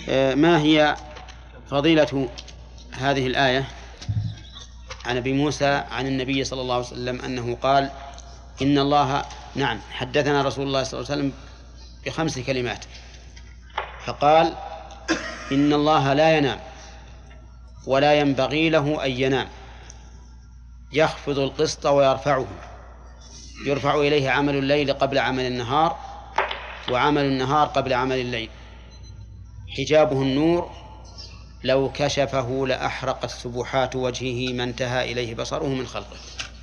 ما هي فضيلة هذه الآية عن أبي موسى عن النبي صلى الله عليه وسلم أنه قال إن الله نعم حدثنا رسول الله صلى الله عليه وسلم ب5 كلمات، فقال إن الله لا ينام ولا ينبغي له أن ينام، يخفض القسط ويرفعه، يرفع إليه عمل الليل قبل عمل النهار وعمل النهار قبل عمل الليل، حجابه النور لو كشفه لأحرقت سبحات وجهه ما انتهى إليه بصره من خلقه.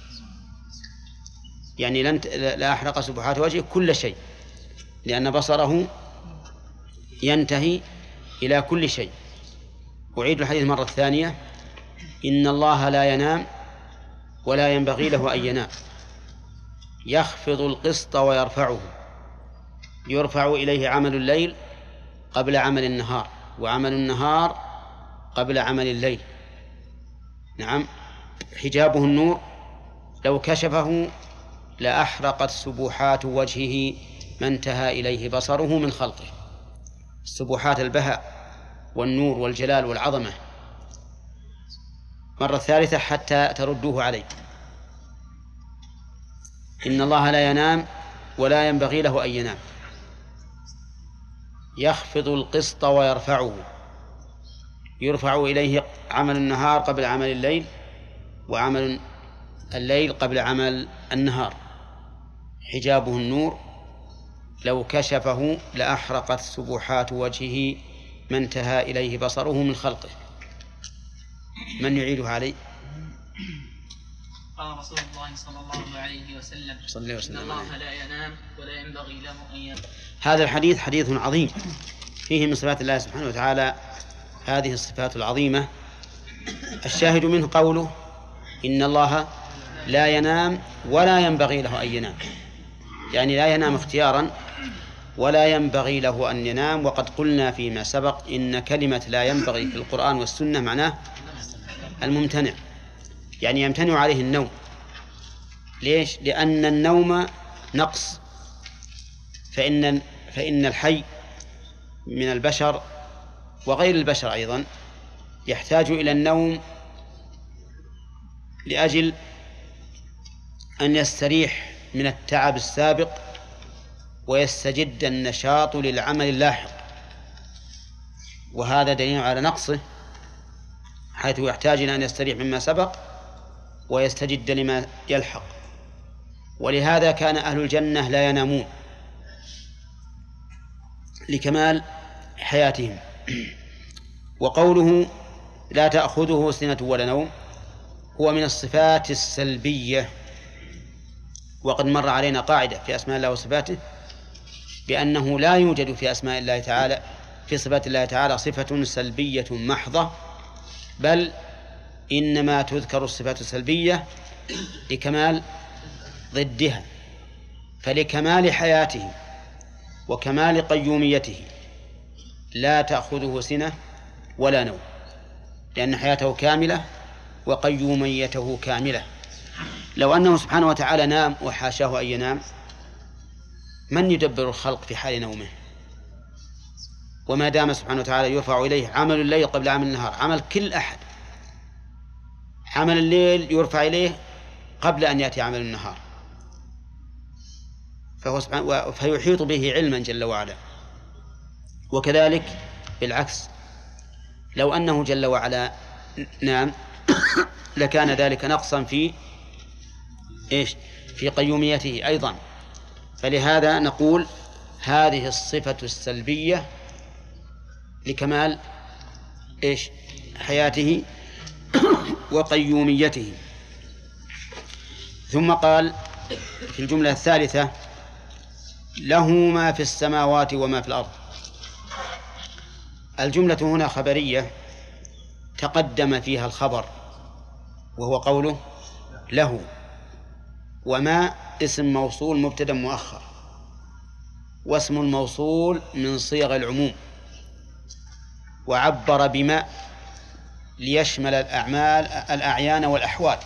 يعني لا أحرق سبحات وجهه كل شيء، لأن بصره ينتهي إلى كل شيء. أعيد الحديث مرة ثانية: إن الله لا ينام ولا ينبغي له أن ينام، يخفض القسط ويرفعه، يرفع إليه عمل الليل قبل عمل النهار وعمل النهار قبل عمل الليل. نعم، حجابه النور لو كشفه لأحرقت سبحات وجهه ما انتهى إليه بصره من خلقه. سبحات البهاء والنور والجلال والعظمة. مرة ثالثة حتى تردوه عليه: إن الله لا ينام ولا ينبغي له أن ينام، يخفض القسط ويرفعه، يرفع إليه عمل النهار قبل عمل الليل وعمل الليل قبل عمل النهار، حجابه النور لو كشفه لأحرقت سبحات وجهه ما انتهى إليه بصره من خلقه. من يعيده عليه؟ قال رسول الله صلى الله عليه وسلم: إن الله لا ينام ولا ينبغي له أن ينام. هذا الحديث حديث عظيم فيه من صفات الله سبحانه وتعالى هذه الصفات العظيمة. الشاهد منه قوله: إن الله لا ينام ولا ينبغي له أن ينام، يعني لا ينام اختيارا ولا ينبغي له أن ينام. وقد قلنا فيما سبق إن كلمة لا ينبغي في القرآن والسنة معناه الممتنع، يعني يمتنع عليه النوم. ليش؟ لأن النوم نقص، فإن الحي من البشر وغير البشر أيضا يحتاج إلى النوم لأجل أن يستريح من التعب السابق ويستجد النشاط للعمل اللاحق، وهذا دليل على نقصه، حيث يحتاج إلى أن يستريح مما سبق ويستجد لما يلحق. ولهذا كان أهل الجنة لا ينامون لكمال حياتهم. وقوله لا تأخذه سنة ولا نوم هو من الصفات السلبية. وقد مر علينا قاعدة في أسماء الله وصفاته بأنه لا يوجد في أسماء الله تعالى في صفات الله تعالى صفة سلبية محضة، بل إنما تذكر الصفات السلبية لكمال ضدها. فلكمال حياته وكمال قيوميته لا تأخذه سنة ولا نوم، لأن حياته كاملة وقيوميته كاملة. لو أنه سبحانه وتعالى نام وحاشاه أن ينام، من يدبر الخلق في حال نومه؟ وما دام سبحانه وتعالى يرفع إليه عمل الليل قبل عمل النهار، عمل كل أحد، عمل الليل يرفع إليه قبل أن يأتي عمل النهار، فهو سبحانه فيحيط به علما جل وعلا. وكذلك بالعكس، لو أنه جل وعلا نام لكان ذلك نقصا في قيوميته أيضا. فلهذا نقول هذه الصفة السلبية لكمال حياته وقيوميته. ثم قال في الجملة الثالثة: له ما في السماوات وما في الأرض. الجملة هنا خبرية تقدم فيها الخبر وهو قوله له، وما اسم موصول مبتدأ مؤخر، واسم الموصول من صيغ العموم، وعبر بما ليشمل الأعيان والأحوال،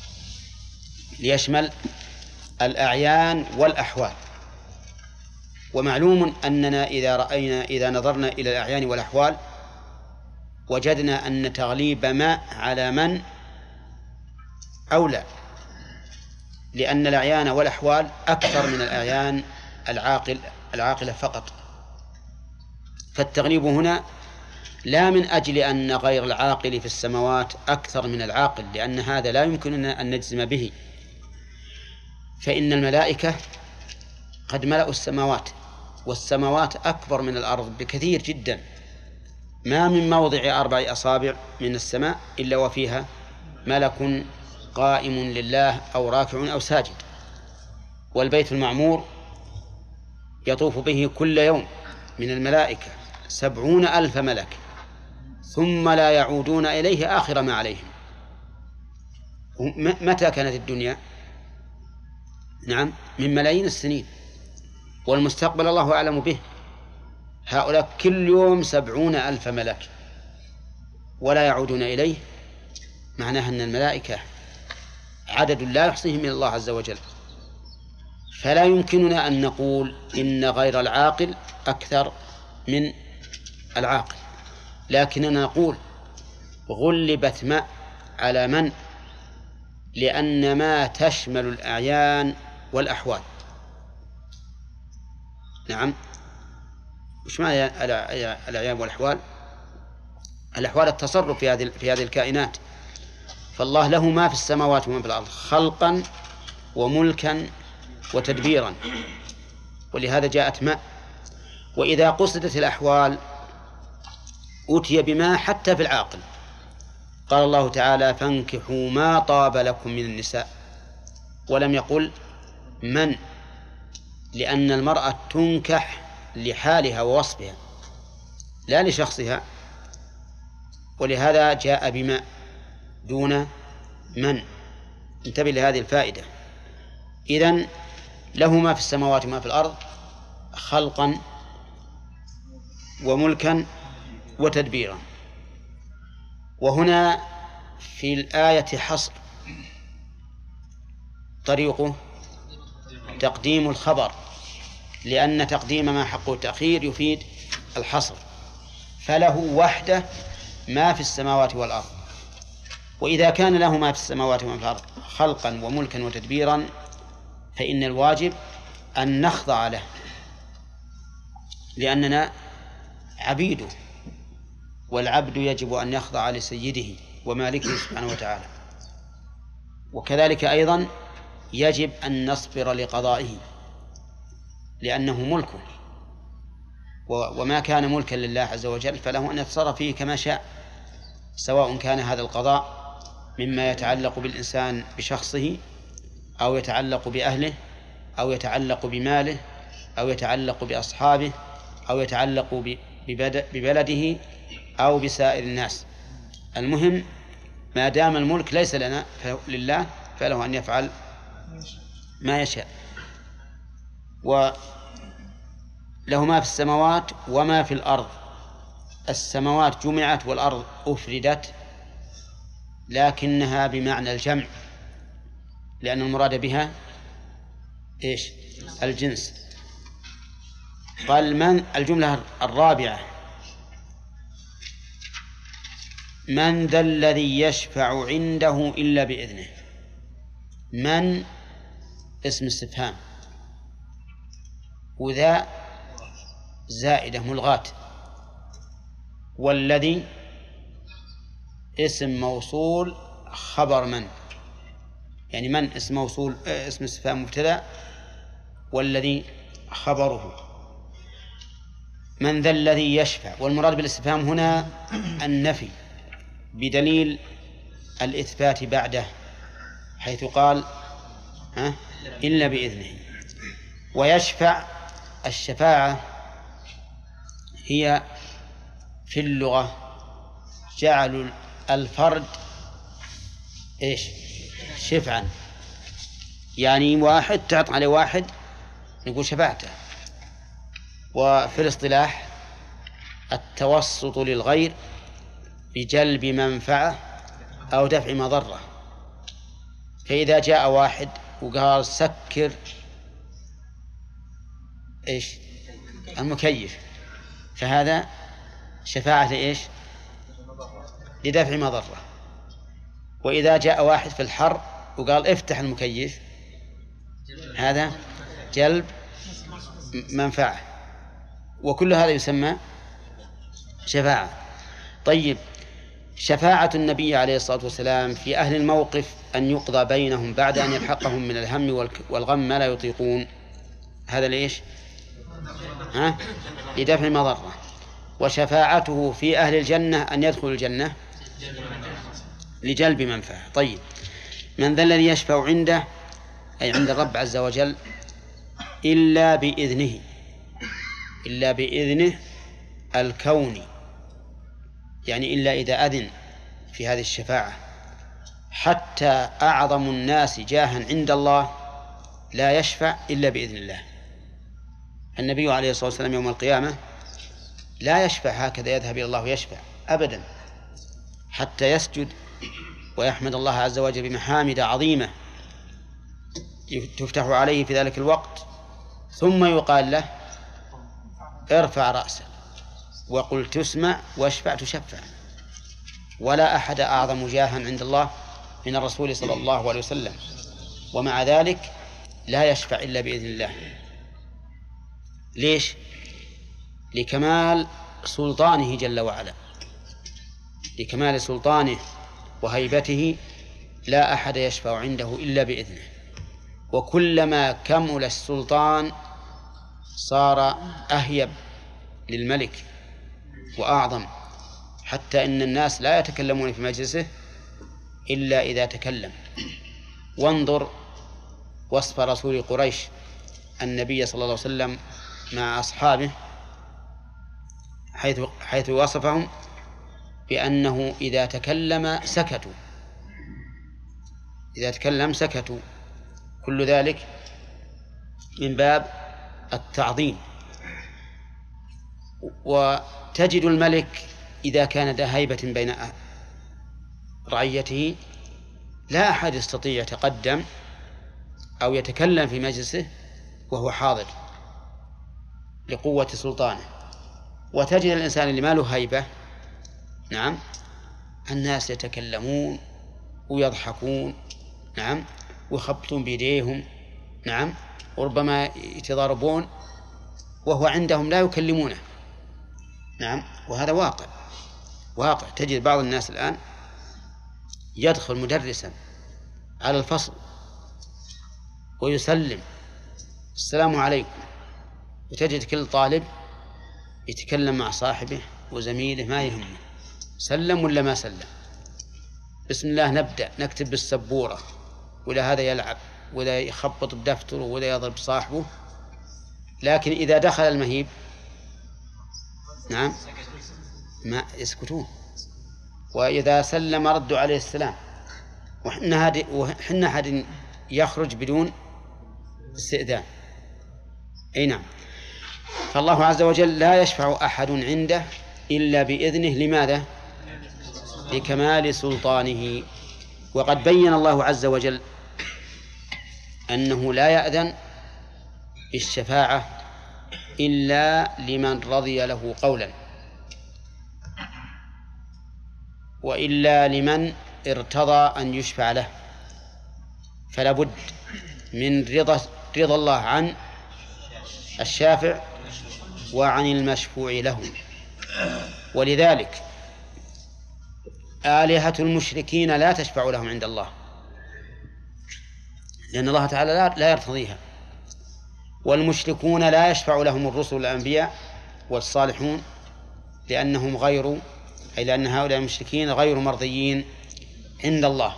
ليشمل الأعيان والأحوال. ومعلوم أننا إذا نظرنا إلى الأعيان والأحوال وجدنا أن تغليب ما على من أولى، لأن الأعيان والأحوال أكثر من الأعيان العاقلة فقط. فالتغليب هنا لا من أجل أن غير العاقل في السماوات أكثر من العاقل، لأن هذا لا يمكننا أن نجزم به، فإن الملائكة قد ملأوا السماوات، والسماوات أكبر من الأرض بكثير جدا، ما من موضع 4 أصابع من السماء إلا وفيها ملك قائم لله أو راكع أو ساجد. والبيت المعمور يطوف به كل يوم من الملائكة 70,000 ملك، ثم لا يعودون إليه آخر ما عليهم. متى كانت الدنيا؟ نعم، من ملايين السنين، والمستقبل الله أعلم به. هؤلاء كل يوم 70,000 ملك ولا يعودون إليه، معناها أن الملائكة عدد لا يحصيه من الله عز وجل. فلا يمكننا أن نقول إن غير العاقل أكثر من العاقل، لكننا نقول غلبت ما على من، لأن ما تشمل الأعيان والأحوال. نعم، وش معنى الأعيان والأحوال؟ الأحوال التصرف في هذه الكائنات، فالله له ما في السماوات وما في الأرض خلقا وملكا وتدبيرا، ولهذا جاءت ما. وإذا قصدت الأحوال أتي بما حتى في العاقل. قال الله تعالى: فانكحوا ما طاب لكم من النساء، ولم يقل من، لأن المرأة تنكح لحالها ووصفها لا لشخصها، ولهذا جاء بما دون من. انتبه لهذه الفائدة. إذن له ما في السماوات وما في الأرض خلقا وملكا وتدبيرا. وهنا في الآية حصر، طريقه تقديم الخبر، لأن تقديم ما حقه التأخير يفيد الحصر. فله وحده ما في السماوات والأرض، وإذا كان له ما في السماوات وما في الأرض خلقا وملكا وتدبيرا فإن الواجب أن نخضع له، لأننا عبيده، والعبد يجب أن يخضع لسيده ومالكه سبحانه وتعالى. وكذلك أيضا يجب أن نصبر لقضائه، لأنه ملكه، وما كان ملكا لله عز وجل فله أن يتصرف فيه كما شاء، سواء كان هذا القضاء مما يتعلق بالإنسان بشخصه، أو يتعلق بأهله، أو يتعلق بماله، أو يتعلق بأصحابه، أو يتعلق ببلده، أو بسائر الناس. المهم ما دام الملك ليس لنا لله فله أن يفعل ما يشاء. وله ما في السماوات وما في الأرض. السماوات جمعت والأرض أفردت، لكنها بمعنى الجمع، لأن المراد بها إيش؟ الجنس. قال من الجملة الرابعة: من ذا الذي يشفع عنده إلا بإذنه. من اسم استفهام، وذا زائدة ملغاة، والذي اسم موصول خبر من، يعني من اسم موصول اسم استفهام مبتدأ، والذي خبره. من ذا الذي يشفع، والمراد بالاستفهام هنا النفي بدليل الإثبات بعده، حيث قال إلا بإذنه. ويشفع، الشفاعة هي في اللغة جعل الفرد إيش؟ شفعا، يعني واحد تعطى عليه واحد نقول شفاعته. وفي الاصطلاح التوسط للغير بجلب منفعة أو دفع مضرة. فإذا جاء واحد وقال سكر إيش المكيف، فهذا شفاعة لإيش؟ لدفع مضرة. وإذا جاء واحد في الحر وقال افتح المكيف، هذا جلب منفعة، وكل هذا يسمى شفاعة. طيب، شفاعة النبي عليه الصلاة والسلام في أهل الموقف أن يقضى بينهم بعد أن يلحقهم من الهم والغم ما لا يطيقون، هذا ليش؟ لدفع مضرة. وشفاعته في أهل الجنة أن يدخلوا الجنة لجلب منفعة. طيب، من ذا الذي يشفع عنده، أي عند الرب عز وجل، إلا بإذنه، إلا بإذنه الكوني، يعني إلا إذا أذن في هذه الشفاعة. حتى أعظم الناس جاها عند الله لا يشفع إلا بإذن الله. النبي عليه الصلاة والسلام يوم القيامة لا يشفع هكذا يذهب إلى الله ويشفع أبدا، حتى يسجد ويحمد الله عز وجل بمحامد عظيمة تفتح عليه في ذلك الوقت، ثم يقال له ارفع رأسك وقل تسمع واشفع تشفع. ولا أحد أعظم جاها عند الله من الرسول صلى الله عليه وسلم، ومع ذلك لا يشفع إلا بإذن الله. ليش؟ لكمال سلطانه جل وعلا، لكمال سلطانه وهيبته، لا أحد يشفع عنده إلا بإذنه. وكلما كمل السلطان صار أهيب للملك وأعظم، حتى إن الناس لا يتكلمون في مجلسه إلا إذا تكلم. وانظر وصف رسول قريش النبي صلى الله عليه وسلم مع أصحابه، حيث وصفهم بأنه إذا تكلم سكتوا، إذا تكلم سكتوا. كل ذلك من باب التعظيم. وتجد الملك إذا كان ذا هيبة بين رعيته لا أحد يستطيع يتقدم أو يتكلم في مجلسه وهو حاضر لقوة سلطانه. وتجد الإنسان اللي ما له هيبة، نعم، الناس يتكلمون ويضحكون، نعم، ويخبطون بيديهم، نعم، وربما يتضاربون وهو عندهم لا يكلمونه، نعم. وهذا واقع. تجد بعض الناس الآن يدخل مدرسا على الفصل ويسلم السلام عليكم، وتجد كل طالب يتكلم مع صاحبه وزميله ما يهمه سلم ولا ما سلم، بسم الله نبدأ، نكتب بالسبورة، ولا هذا يلعب ولا يخبط الدفتر ولا يضرب صاحبه. لكن إذا دخل المهيب، نعم، ما يسكتون، وإذا سلم ردوا عليه السلام. وحنا حد يخرج بدون استئذان. أي نعم. فالله عز وجل لا يشفع أحد عنده إلا بإذنه. لماذا؟ لكمال سلطانه. وقد بين الله عز وجل أنه لا يأذن بالشفاعة إلا لمن رضي له قولا، وإلا لمن ارتضى أن يشفع له. فلا بد من رضا الله عن الشافع وعن المشفوع له. ولذلك آلهة المشركين لا تشفع لهم عند الله، لأن الله تعالى لا يرتضيها. والمشركون لا يشفع لهم الرسل والأنبياء والصالحون، لأنهم لأن هؤلاء المشركين غير مرضيين عند الله.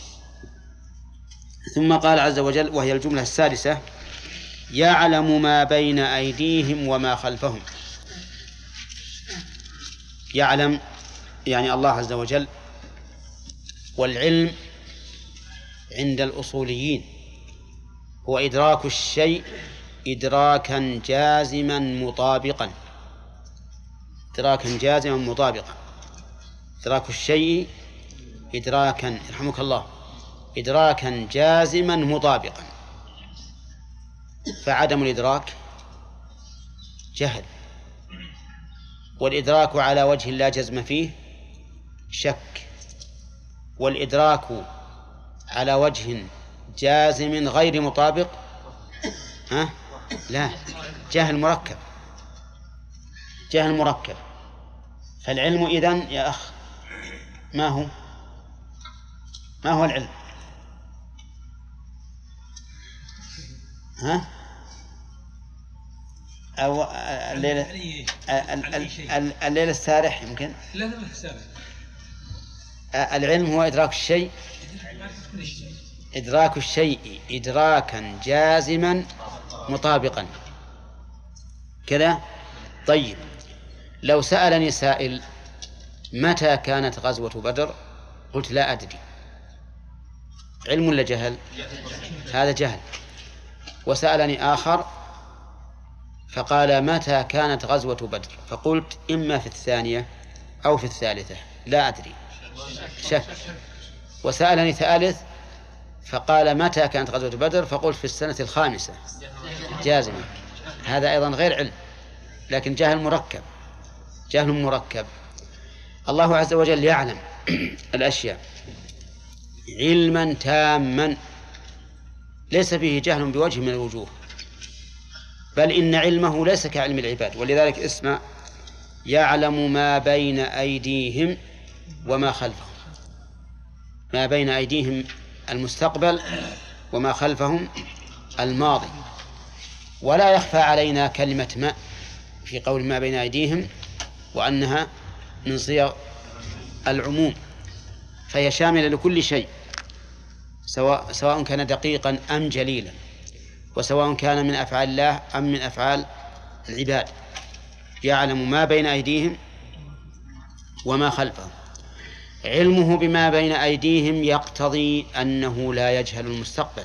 ثم قال عز وجل، وهي الجملة السادسة: يعلم ما بين أيديهم وما خلفهم. يعلم يعني الله عز وجل. والعلم عند الأصوليين هو إدراك الشيء إدراكا جازما مطابقا. إدراكا جازما مطابقا. إدراك الشيء إدراكا، يرحمك الله، إدراكا جازما مطابقا. فعدم الإدراك جهل، والإدراك على وجه لا جزم فيه شك، والإدراك على وجه جازم غير مطابق لا، جهل مركب، جهل مركب. فالعلم إذن يا أخ ما هو العلم؟ أو الليل السارح يمكن. لا السارح. العلم هو إدراك الشيء إدراكا جازما مطابقا كذا. طيب، لو سألني سائل متى كانت غزوة بدر قلت لا أدري، علم ولا جهل؟ هذا جهل. وسألني آخر فقال متى كانت غزوة بدر فقلت إما في الثانية أو في الثالثة لا أدري، شك. وسألني ثالث فقال متى كانت غزوة بدر فقلت في السنة الخامسة جازما، هذا أيضا غير علم لكن جهل مركب، جهل مركب. الله عز وجل يعلم الأشياء علما تاما ليس فيه جهل بوجه من الوجوه، بل إن علمه ليس كعلم العباد. ولذلك اسمع: يعلم ما بين أيديهم وما خلفهم. ما بين أيديهم المستقبل وما خلفهم الماضي. ولا يخفى علينا كلمة ما في قول ما بين أيديهم وأنها من صيغ العموم، فهي شاملة لكل شيء سواء كان دقيقا أم جليلا، وسواء كان من أفعال الله أم من أفعال العباد. يعلم ما بين أيديهم وما خلفهم. علمه بما بين أيديهم يقتضي أنه لا يجهل المستقبل،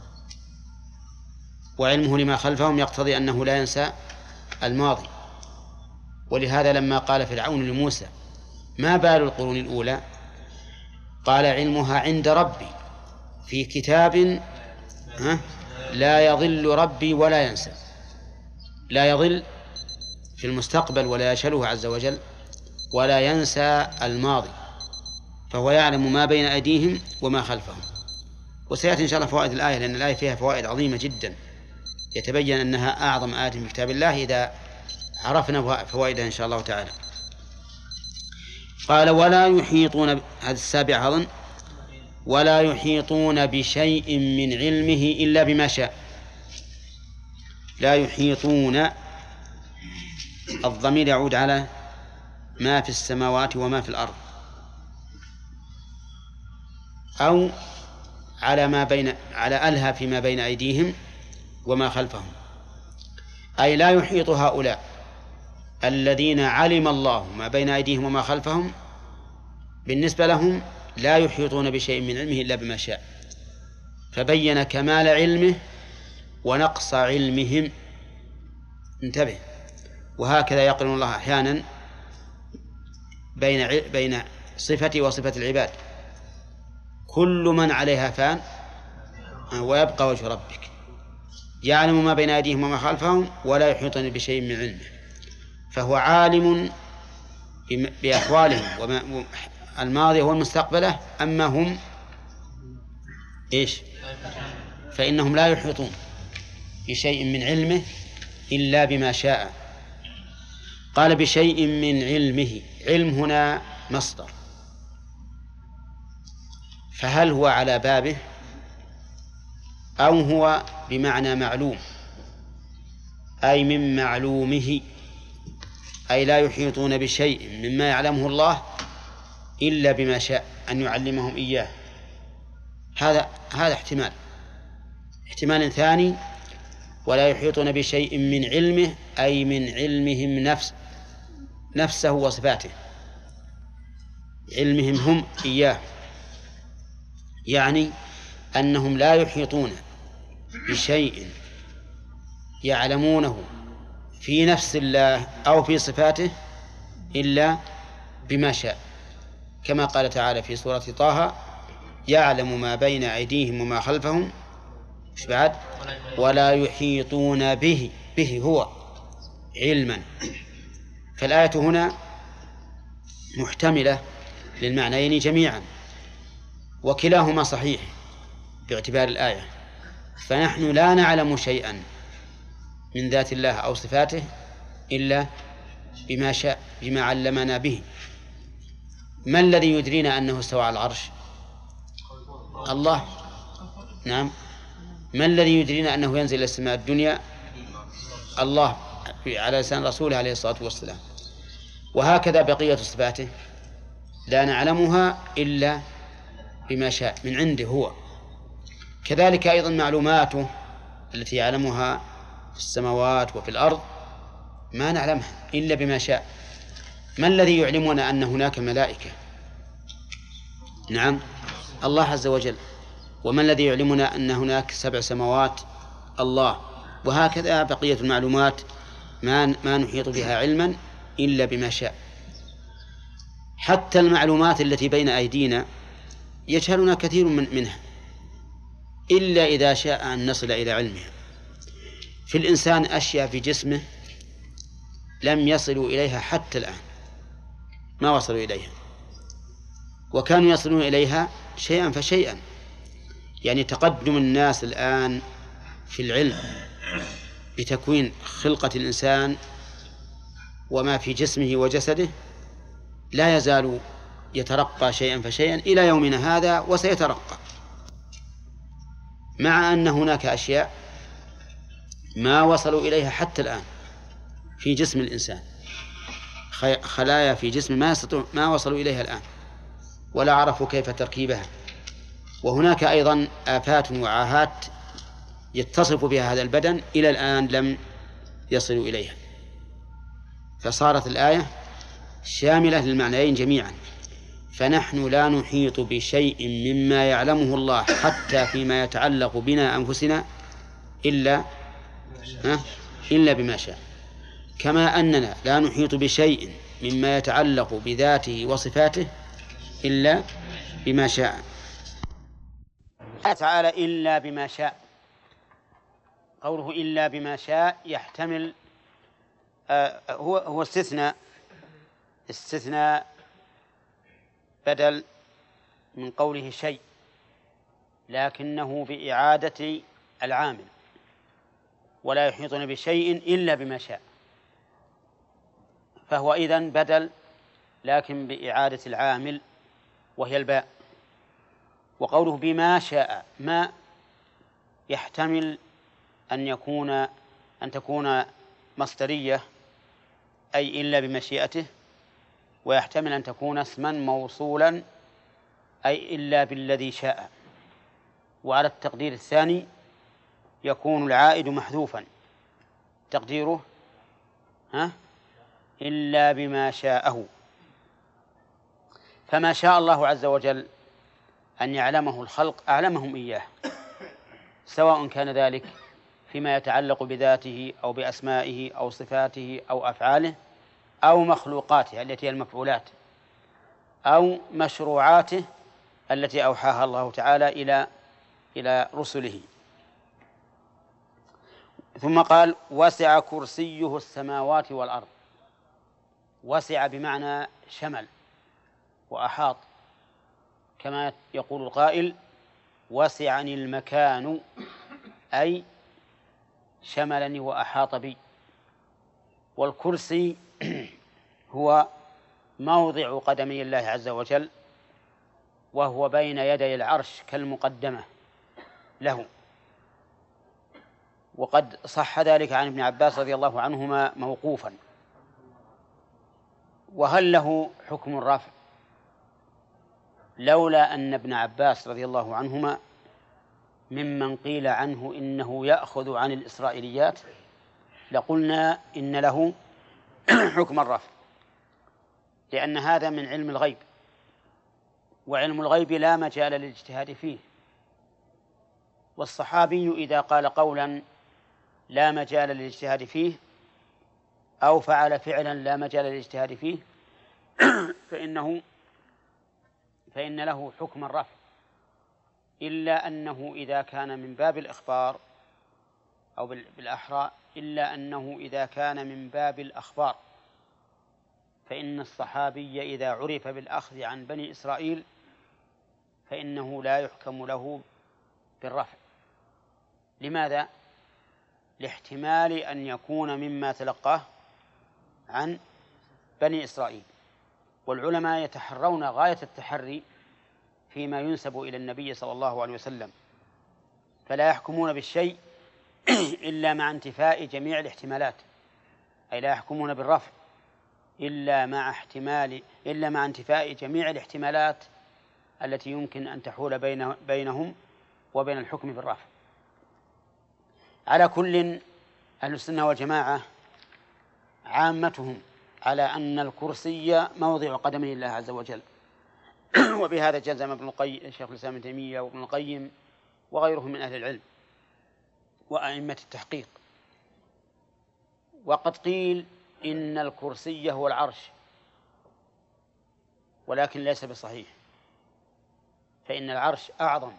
وعلمه لما خلفهم يقتضي أنه لا ينسى الماضي. ولهذا لما قال فرعون لموسى ما بال القرون الأولى قال علمها عند ربي في كتاب لا يضل ربي ولا ينسى. لا يضل في المستقبل ولا يشله عز وجل ولا ينسى الماضي، فهو يعلم ما بين أيديهم وما خلفهم. وسيأتي إن شاء الله فوائد الآية، لأن الآية فيها فوائد عظيمة جدا يتبين أنها أعظم آية في كتاب الله إذا عرفنا فوائدها إن شاء الله تعالى. قال ولا يحيطون، هذا السابع أظن، ولا يحيطون بشيء من علمه إلا بما شاء. لا يحيطون، الضمير يعود على ما في السماوات وما في الأرض، أو على ألها فيما بين أيديهم وما خلفهم. أي لا يحيط هؤلاء الذين علم الله ما بين أيديهم وما خلفهم، بالنسبة لهم لا يحيطون بشيء من علمه إلا بما شاء. فبين كمال علمه ونقص علمهم. انتبه، وهكذا يقرن الله أحيانا بين صفتي وصفة العباد. كل من عليها فان ويبقى وجه ربك. يعلم ما بين أيديهم وما خلفهم ولا يحيطون بشيء من علمه، فهو عالم بأحوالهم الماضية والمستقبلة. أما هم فإنهم لا يحيطون بشيء من علمه إلا بما شاء. قال بشيء من علمه، علم هنا مصدر، فهل هو على بابه أو هو بمعنى معلوم، أي من معلومه، أي لا يحيطون بشيء مما يعلمه الله إلا بما شاء أن يعلمهم إياه. هذا احتمال ثاني، ولا يحيطون بشيء من علمه أي من علمهم نفسه وصفاته، علمهم هم إياه، يعني أنهم لا يحيطون بشيء يعلمونه في نفس الله أو في صفاته إلا بما شاء، كما قال تعالى في سورة طه: يعلم ما بين أيديهم وما خلفهم، ولا يحيطون به هو علما. فالآية هنا محتملة للمعنيين جميعا، وكلاهما صحيح باعتبار الآية. فنحن لا نعلم شيئا من ذات الله أو صفاته إلا بما شاء، بما علمنا به. ما الذي يدرينا أنه استوى على العرش؟ الله. نعم. ما الذي يدرينا أنه ينزل إلى السماء الدنيا؟ الله، على لسان رسوله عليه الصلاة والسلام. وهكذا بقية صفاته لا نعلمها إلا بما شاء من عنده هو. كذلك أيضا معلوماته التي يعلمها في السماوات وفي الأرض ما نعلمها إلا بما شاء. ما الذي يعلمنا أن هناك ملائكة؟ نعم، الله عز وجل. وما الذي يعلمنا أن هناك 7 سماوات؟ الله. وهكذا بقية المعلومات ما نحيط بها علما إلا بما شاء. حتى المعلومات التي بين أيدينا يجهلنا كثير منها إلا إذا شاء أن نصل إلى علمها. في الإنسان أشياء في جسمه لم يصلوا إليها حتى الآن، ما وصلوا إليها، وكانوا يصلون إليها شيئا فشيئا. يعني تقدم الناس الآن في العلم بتكوين خلقة الإنسان وما في جسمه وجسده لا يزال يترقى شيئا فشيئا إلى يومنا هذا، وسيترقى. مع أن هناك أشياء ما وصلوا إليها حتى الآن في جسم الإنسان، خلايا في جسم ما وصلوا إليها الآن ولا عرفوا كيف تركيبها. وهناك أيضا آفات وعاهات يتصف بها هذا البدن إلى الآن لم يصلوا إليها. فصارت الآية شاملة للمعنيين جميعا. فنحن لا نحيط بشيء مما يعلمه الله حتى فيما يتعلق بنا أنفسنا إلا بما شاء، كما أننا لا نحيط بشيء مما يتعلق بذاته وصفاته إلا بما شاء. تعالى إلا بما شاء. قوله إلا بما شاء يحتمل هو استثناء بدل من قوله شيء، لكنه بإعادة العامل، ولا يحيطون بشيء إلا بما شاء، فهو إذن بدل لكن بإعادة العامل وهي الباء. وقوله بما شاء ما يحتمل أن تكون مصدرية أي إلا بمشيئته، ويحتمل أن تكون اسما موصولا أي إلا بالذي شاء. وعلى التقدير الثاني يكون العائد محذوفا، تقديره إلا بما شاءه. فما شاء الله عز وجل أن يعلمه الخلق أعلمهم إياه، سواء كان ذلك فيما يتعلق بذاته أو بأسمائه أو صفاته أو أفعاله أو مخلوقاته التي هي المفعولات أو مشروعاته التي أوحاها الله تعالى إلى رسله. ثم قال وسع كرسيه السماوات والأرض. وسع بمعنى شمل وأحاط، كما يقول القائل وسعني المكان، أي شملني وأحاط بي. والكرسي هو موضع قدمي الله عز وجل، وهو بين يدي العرش كالمقدمة له. وقد صح ذلك عن ابن عباس رضي الله عنهما موقوفا. وهل له حكم الرفع؟ لولا أن ابن عباس رضي الله عنهما ممن قيل عنه إنه يأخذ عن الإسرائيليات لقلنا إن له حكم الرفع، لأن هذا من علم الغيب، وعلم الغيب لا مجال للاجتهاد فيه. والصحابي إذا قال قولا لا مجال للاجتهاد فيه أو فعل فعلا لا مجال للاجتهاد فيه فإن له حكم الرفع، إلا أنه إذا كان من باب الإخبار أو بالأحرى إلا أنه إذا كان من باب الأخبار، فإن الصحابي إذا عرف بالأخذ عن بني إسرائيل فإنه لا يحكم له بالرفع. لماذا؟ لاحتمال أن يكون مما تلقاه عن بني إسرائيل، والعلماء يتحرون غاية التحري فيما ينسب إلى النبي صلى الله عليه وسلم، فلا يحكمون بالشيء إلا مع انتفاء جميع الاحتمالات، أي لا يحكمون بالرفع إلا مع انتفاء جميع الاحتمالات التي يمكن أن تحول بينهم وبين الحكم بالرفع. على كل، أهل السنة والجماعة عامتهم على أن الكرسي موضع قدمي الله عز وجل، وبهذا جزم ابن القيم شيخ الإسلام ابن تيمية وابن القيم وغيرهم من أهل العلم وأئمة التحقيق. وقد قيل إن الكرسي هو العرش، ولكن ليس بصحيح، فإن العرش أعظم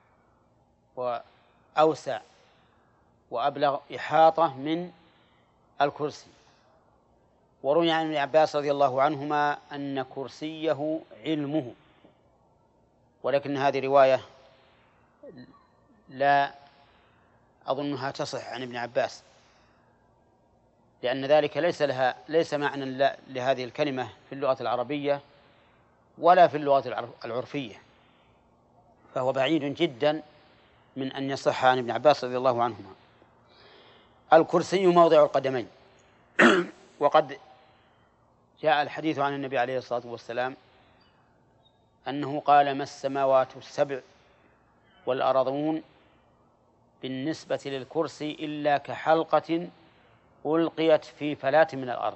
وأوسع وأبلغ إحاطة من الكرسي. وروي عن ابن عباس رضي الله عنهما أن كرسيه علمه، ولكن هذه رواية لا أظنها تصح عن ابن عباس، لأن ذلك ليس معنى لهذه الكلمة في اللغة العربية ولا في اللغة العرفية، فهو بعيد جدا من أن يصح عن ابن عباس رضي الله عنهما. الكرسي موضع القدمين. وقد جاء الحديث عن النبي عليه الصلاة والسلام أنه قال: ما السماوات السبع والأرضون بالنسبة للكرسي إلا كحلقة ألقيت في فلاة من الأرض،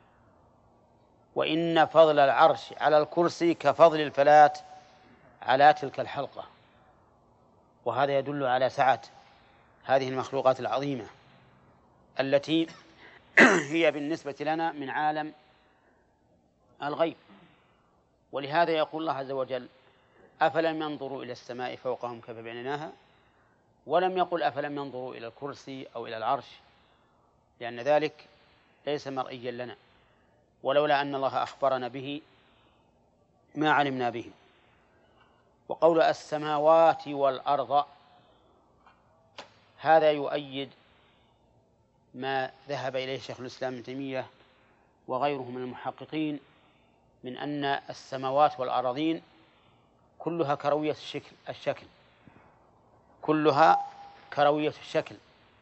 وإن فضل العرش على الكرسي كفضل الفلاة على تلك الحلقة. وهذا يدل على سعة هذه المخلوقات العظيمة التي هي بالنسبة لنا من عالم الغيب. ولهذا يقول الله عز وجل: أفلم ينظروا إلى السماء فوقهم كيف بنيناها، ولم يقل أفلم ينظروا إلى الكرسي أو إلى العرش، لأن ذلك ليس مرئيا لنا، ولولا أن الله أخبرنا به ما علمنا به. وقول السماوات والأرض هذا يؤيد ما ذهب إليه شيخ الإسلام ابن تيمية وغيره من المحققين من أن السماوات والأراضين كلها كروية الشكل، كلها كروية الشكل،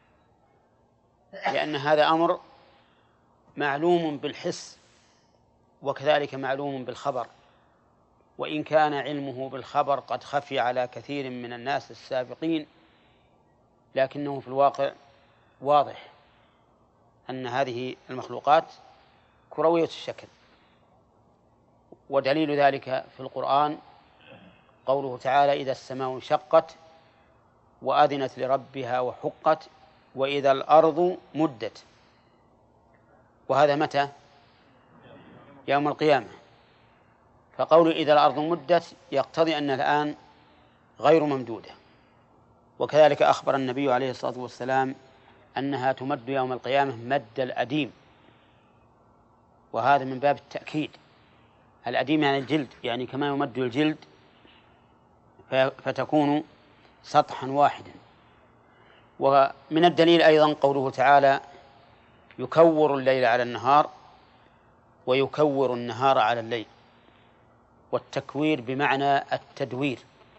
لأن هذا أمر معلوم بالحس وكذلك معلوم بالخبر، وإن كان علمه بالخبر قد خفي على كثير من الناس السابقين، لكنه في الواقع واضح أن هذه المخلوقات كروية الشكل. ودليل ذلك في القرآن قوله تعالى: إذا السماء انشقت وأذنت لربها وحقت وإذا الأرض مدت. وهذا متى؟ يوم القيامة. فقول إذا الأرض مدت يقتضي أن الآن غير ممدودة. وكذلك أخبر النبي عليه الصلاة والسلام أنها تمد يوم القيامة مد الأديم، وهذا من باب التأكيد. الأديم يعني الجلد، يعني كما يمد الجلد فتكون سطحا واحدا. ومن الدليل أيضا قوله تعالى: يكور الليل على النهار ويكور النهار على الليل. والتكوير بمعنى التدوير،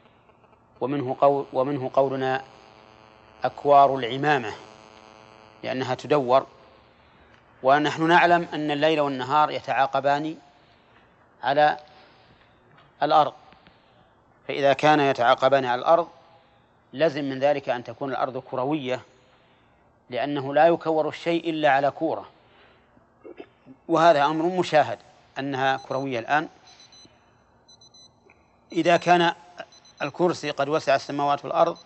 ومنه قولنا أكوار العمامة، لأنها تدور. ونحن نعلم أن الليل والنهار يتعاقبان على الأرض، فإذا كان يتعاقبان على الأرض لازم من ذلك أن تكون الأرض كروية، لأنه لا يكور الشيء إلا على كورة، وهذا أمر مشاهد أنها كروية الآن. إذا كان الكرسي قد وسع السماوات والأرض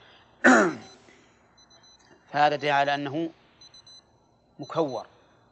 فهذا دليل على أنه مكور.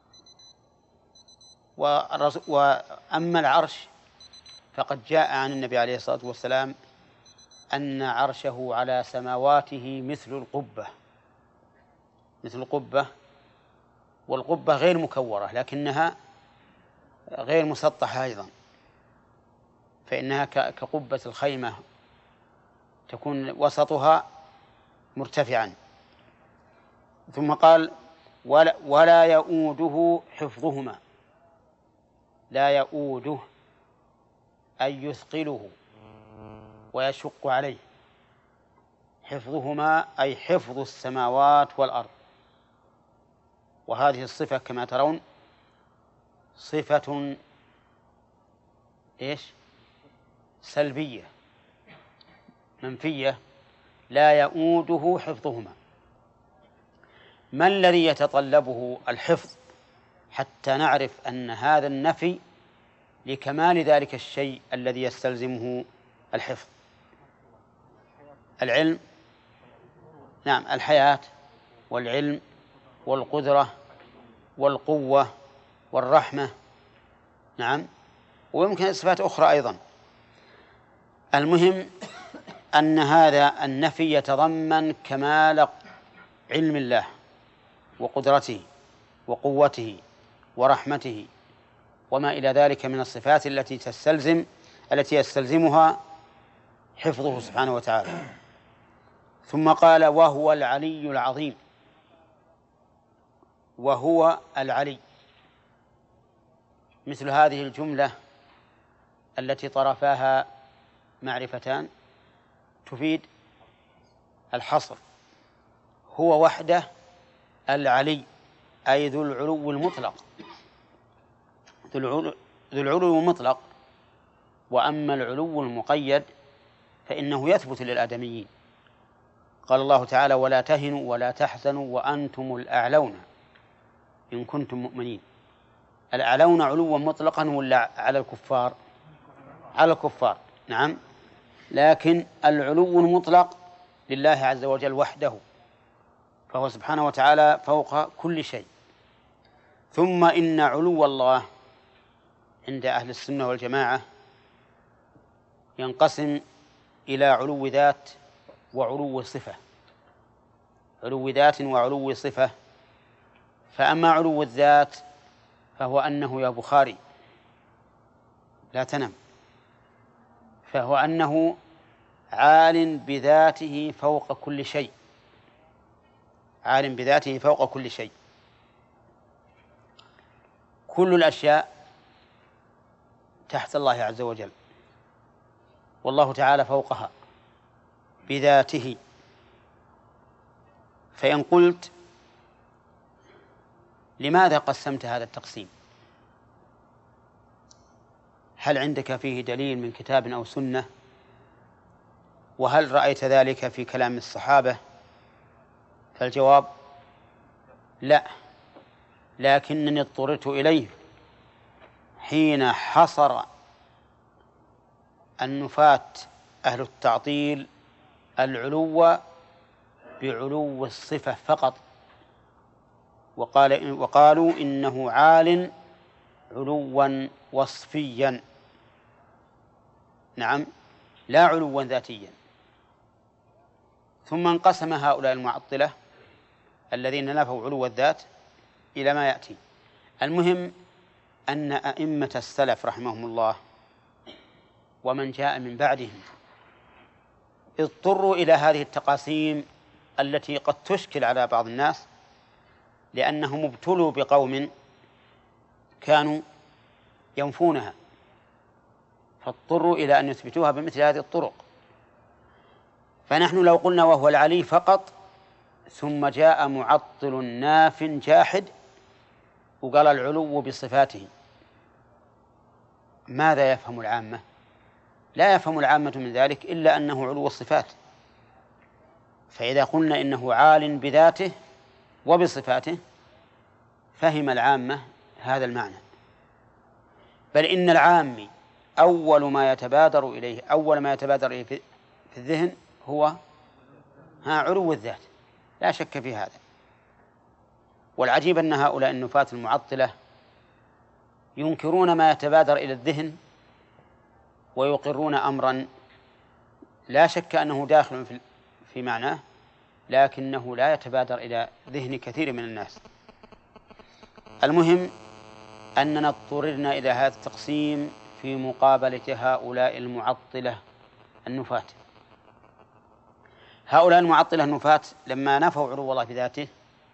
وأما العرش فقد جاء عن النبي عليه الصلاة والسلام أن عرشه على سماواته مثل القبة، مثل القبة، والقبة غير مكورة لكنها غير مسطحة أيضا، فإنها كقبة الخيمة تكون وسطها مرتفعا. ثم قال ولا يؤوده حفظهما. لا يؤوده أي يثقله ويشق عليه، حفظهما أي حفظ السماوات والأرض. وهذه الصفة كما ترون صفة سلبية منفية، لا يؤوده حفظهما. ما الذي يتطلبه الحفظ حتى نعرف أن هذا النفي لكمال ذلك الشيء الذي يستلزمه الحفظ؟ العلم، نعم، الحياة والعلم والقدرة والقوة والرحمة، نعم، ويمكن صفات أخرى أيضا. المهم أن هذا النفي يتضمن كمال علم الله وقدرته وقوته ورحمته وما إلى ذلك من الصفات التي يستلزمها حفظه سبحانه وتعالى. ثم قال وهو العلي العظيم. وهو العلي، مثل هذه الجملة التي طرفاها معرفتان تفيد الحصر. هو وحده العلي أي ذو العلو المطلق، ذو العلو المطلق. وأما العلو المقيد فإنه يثبت للآدميين. قال الله تعالى ولا تهنوا ولا تحزنوا وأنتم الأعلون إن كنتم مؤمنين. الأعلون علوا مطلقا ولا على الكفار؟ على الكفار، نعم، لكن العلو المطلق لله عز وجل وحده، فهو سبحانه وتعالى فوق كل شيء. ثم إن علو الله عند أهل السنة والجماعة ينقسم إلى علو ذات وعلو صفة. علو ذات وعلو صفة. فأما علو الذات فهو أنه يا بخاري لا تنم، فهو أنه عال بذاته فوق كل شيء، عال بذاته فوق كل شيء. كل الأشياء تحت الله عز وجل، والله تعالى فوقها بذاته. فإن قلت لماذا قسمت هذا التقسيم؟ هل عندك فيه دليل من كتاب أو سنة؟ وهل رأيت ذلك في كلام الصحابة؟ فالجواب لا، لكنني اضطررت إليه حين حصر النفاة أهل التعطيل العلو بعلو الصفة فقط، وقالوا إنه عال علوا وصفيا، نعم، لا علوا ذاتيا. ثم انقسم هؤلاء المعطلة الذين نفوا علو الذات إلى ما يأتي. المهم أن أئمة السلف رحمهم الله ومن جاء من بعدهم اضطروا إلى هذه التقاسيم التي قد تشكل على بعض الناس، لأنهم ابتلوا بقوم كانوا ينفونها، فاضطروا إلى أن يثبتوها بمثل هذه الطرق. فنحن لو قلنا وهو العلي فقط ثم جاء معطل ناف جاحد وقال العلو بصفاته، ماذا يفهم العامة؟ لا يفهم العامة من ذلك إلا أنه علو الصفات. فإذا قلنا إنه عال بذاته وبصفاته فهم العامة هذا المعنى. بل إن العامي أول ما يتبادر إليه في الذهن هو علو الذات، لا شك في هذا. والعجيب أن هؤلاء النفاة المعطلة ينكرون ما يتبادر إلى الذهن ويقرون أمرا لا شك أنه داخل في معناه، لكنه لا يتبادر إلى ذهن كثير من الناس. المهم أننا اضطررنا إلى هذا التقسيم في مقابلة هؤلاء المعطلة النفاة. هؤلاء المعطلة النفاة لما نفوا علو الله بذاته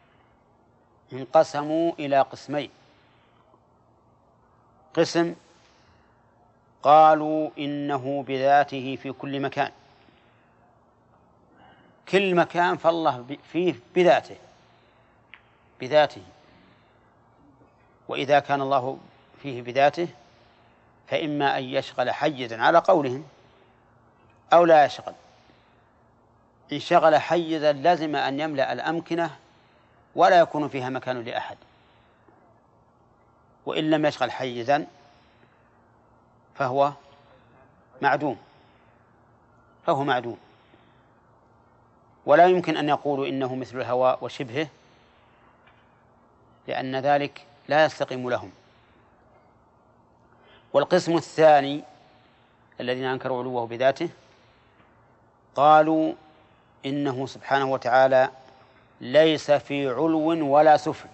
انقسموا إلى قسمين. قسم قالوا إنه بذاته في كل مكان، كل مكان فالله فيه بذاته، وإذا كان الله فيه بذاته فإما أن يشغل حيزا على قولهم أو لا يشغل. إن شغل حيزا لازم أن يملأ الأمكنة ولا يكون فيها مكان لأحد، وإن لم يشغل حيزا فهو معدوم، ولا يمكن أن يقولوا إنه مثل الهواء وشبهه، لأن ذلك لا يستقيم لهم. والقسم الثاني الذين أنكروا علوه بذاته قالوا إنه سبحانه وتعالى ليس في علو ولا سفل،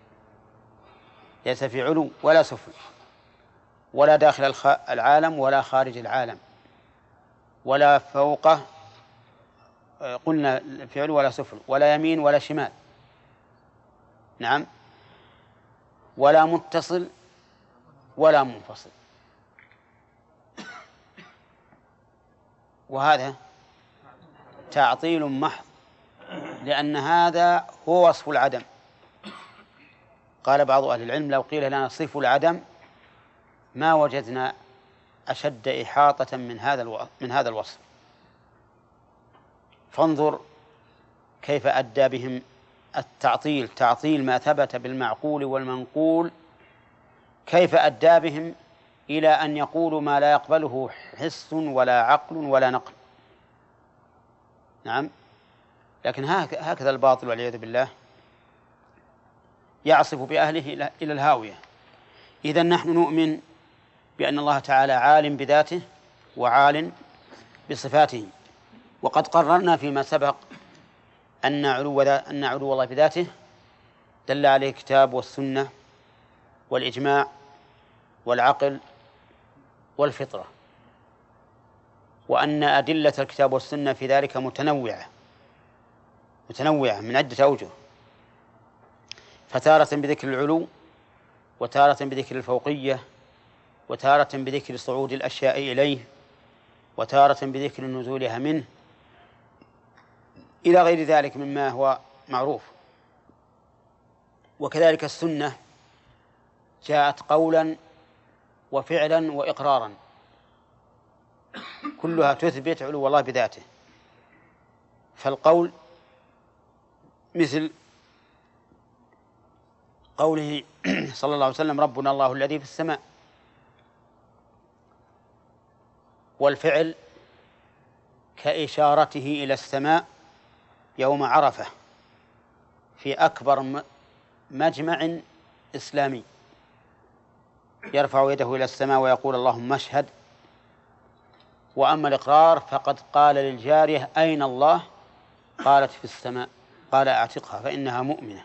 ليس في علو ولا سفل، ولا داخل العالم ولا خارج العالم، ولا فوقه، قلنا في علو ولا سفل، ولا يمين ولا شمال، نعم، ولا متصل ولا منفصل. وهذا تعطيل محض، لأن هذا هو وصف العدم. قال بعض أهل العلم لو قيل لنا صف العدم ما وجدنا أشد إحاطة من هذا الوصف. فانظر كيف أدى بهم التعطيل، تعطيل ما ثبت بالمعقول والمنقول، كيف أدى بهم إلى أن يقولوا ما لا يقبله حس ولا عقل ولا نقل. نعم، لكن هكذا الباطل والعياذ بالله يعصف بأهله إلى الهاوية. إذن نحن نؤمن بأن الله تعالى عالم بذاته وعال بصفاته، وقد قررنا فيما سبق أن علو الله بذاته دل عليه الكتاب والسنة والإجماع والعقل والفطرة، وأن أدلة الكتاب والسنة في ذلك متنوعة من عدة أوجه، فتارة بذكر العلو، وتارة بذكر الفوقية، وتارة بذكر صعود الأشياء إليه، وتارة بذكر نزولها منه، إلى غير ذلك مما هو معروف. وكذلك السنة جاءت قولا وفعلا وإقرارا، كلها تثبت علو الله بذاته. فالقول مثل قوله صلى الله عليه وسلم ربنا الله الذي في السماء، والفعل كإشارته إلى السماء يوم عرفة في أكبر مجمع إسلامي، يرفع يده إلى السماء ويقول اللهم اشهد. وأما الإقرار فقد قال للجارية أين الله؟ قالت في السماء، قال أعتقها فإنها مؤمنة.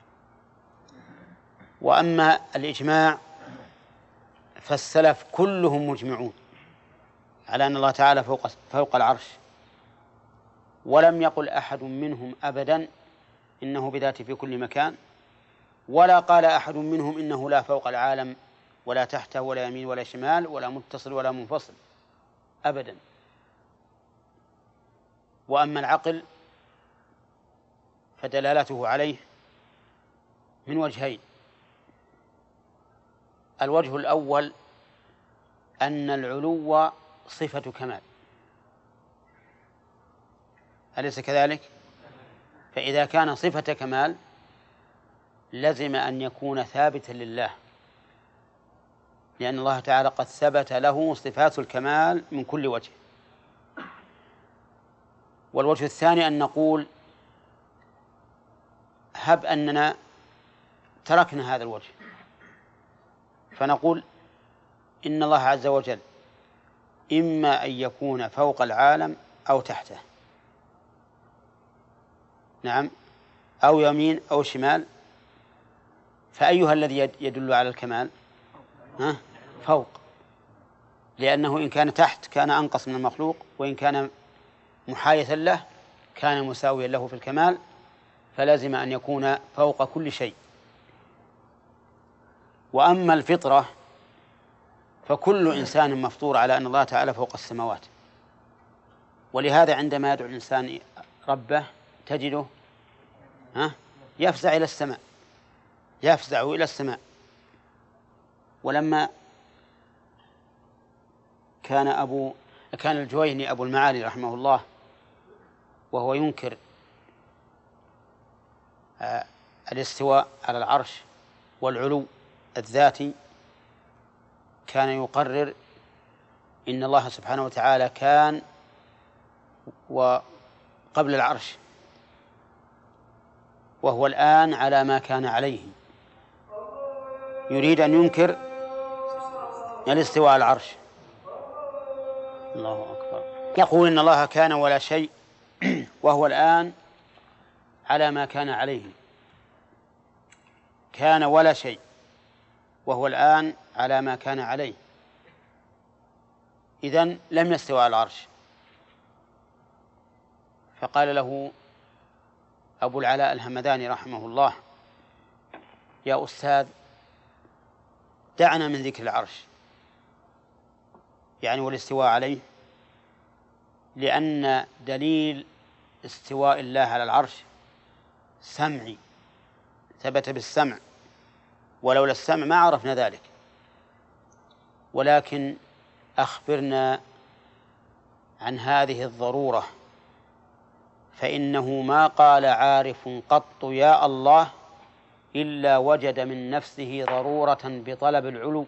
وأما الإجماع فالسلف كلهم مجمعون على أن الله تعالى فوق العرش، ولم يقل أحد منهم أبدا إنه بذاته في كل مكان، ولا قال أحد منهم إنه لا فوق العالم ولا تحته ولا يمين ولا شمال ولا متصل ولا منفصل أبدا. وأما العقل فدلالته عليه من وجهين: الوجه الأول أن العلو صفة كمال، أليس كذلك؟ فإذا كان صفة كمال لزم أن يكون ثابتا لله، لأن الله تعالى قد ثبت له صفات الكمال من كل وجه. والوجه الثاني أن نقول هب أننا تركنا هذا الوجه، فنقول إن الله عز وجل إما أن يكون فوق العالم أو تحته، نعم، أو يمين أو شمال، فأيها الذي يدل على الكمال؟ فوق، لأنه إن كان تحت كان أنقص من المخلوق، وإن كان محايثا له كان مساويا له في الكمال، فلازم أن يكون فوق كل شيء. وأما الفطرة فكل إنسان مفطور على أن الله تعالى فوق السماوات، ولهذا عندما يدعو الإنسان ربه تجده يفزع إلى السماء، يفزع إلى السماء. ولما كان الجويني أبو المعالي رحمه الله وهو ينكر الاستواء على العرش والعلو الذاتي، كان يقرر إن الله سبحانه وتعالى كان وقبل العرش، وهو الآن على ما كان عليه. يريد أن ينكر الاستواء على العرش. الله أكبر. يقول إن الله كان ولا شيء وهو الآن على ما كان عليه. كان ولا شيء وهو الآن على ما كان عليه، إذن لم يستوى على العرش. فقال له أبو العلاء الهمداني رحمه الله: يا أستاذ، دعنا من ذكر العرش يعني والاستواء عليه، لأن دليل استواء الله على العرش سمعي، ثبت بالسمع، ولولا السمع ما عرفنا ذلك. ولكن أخبرنا عن هذه الضرورة، فإنه ما قال عارف قط يا الله إلا وجد من نفسه ضرورة بطلب العلو.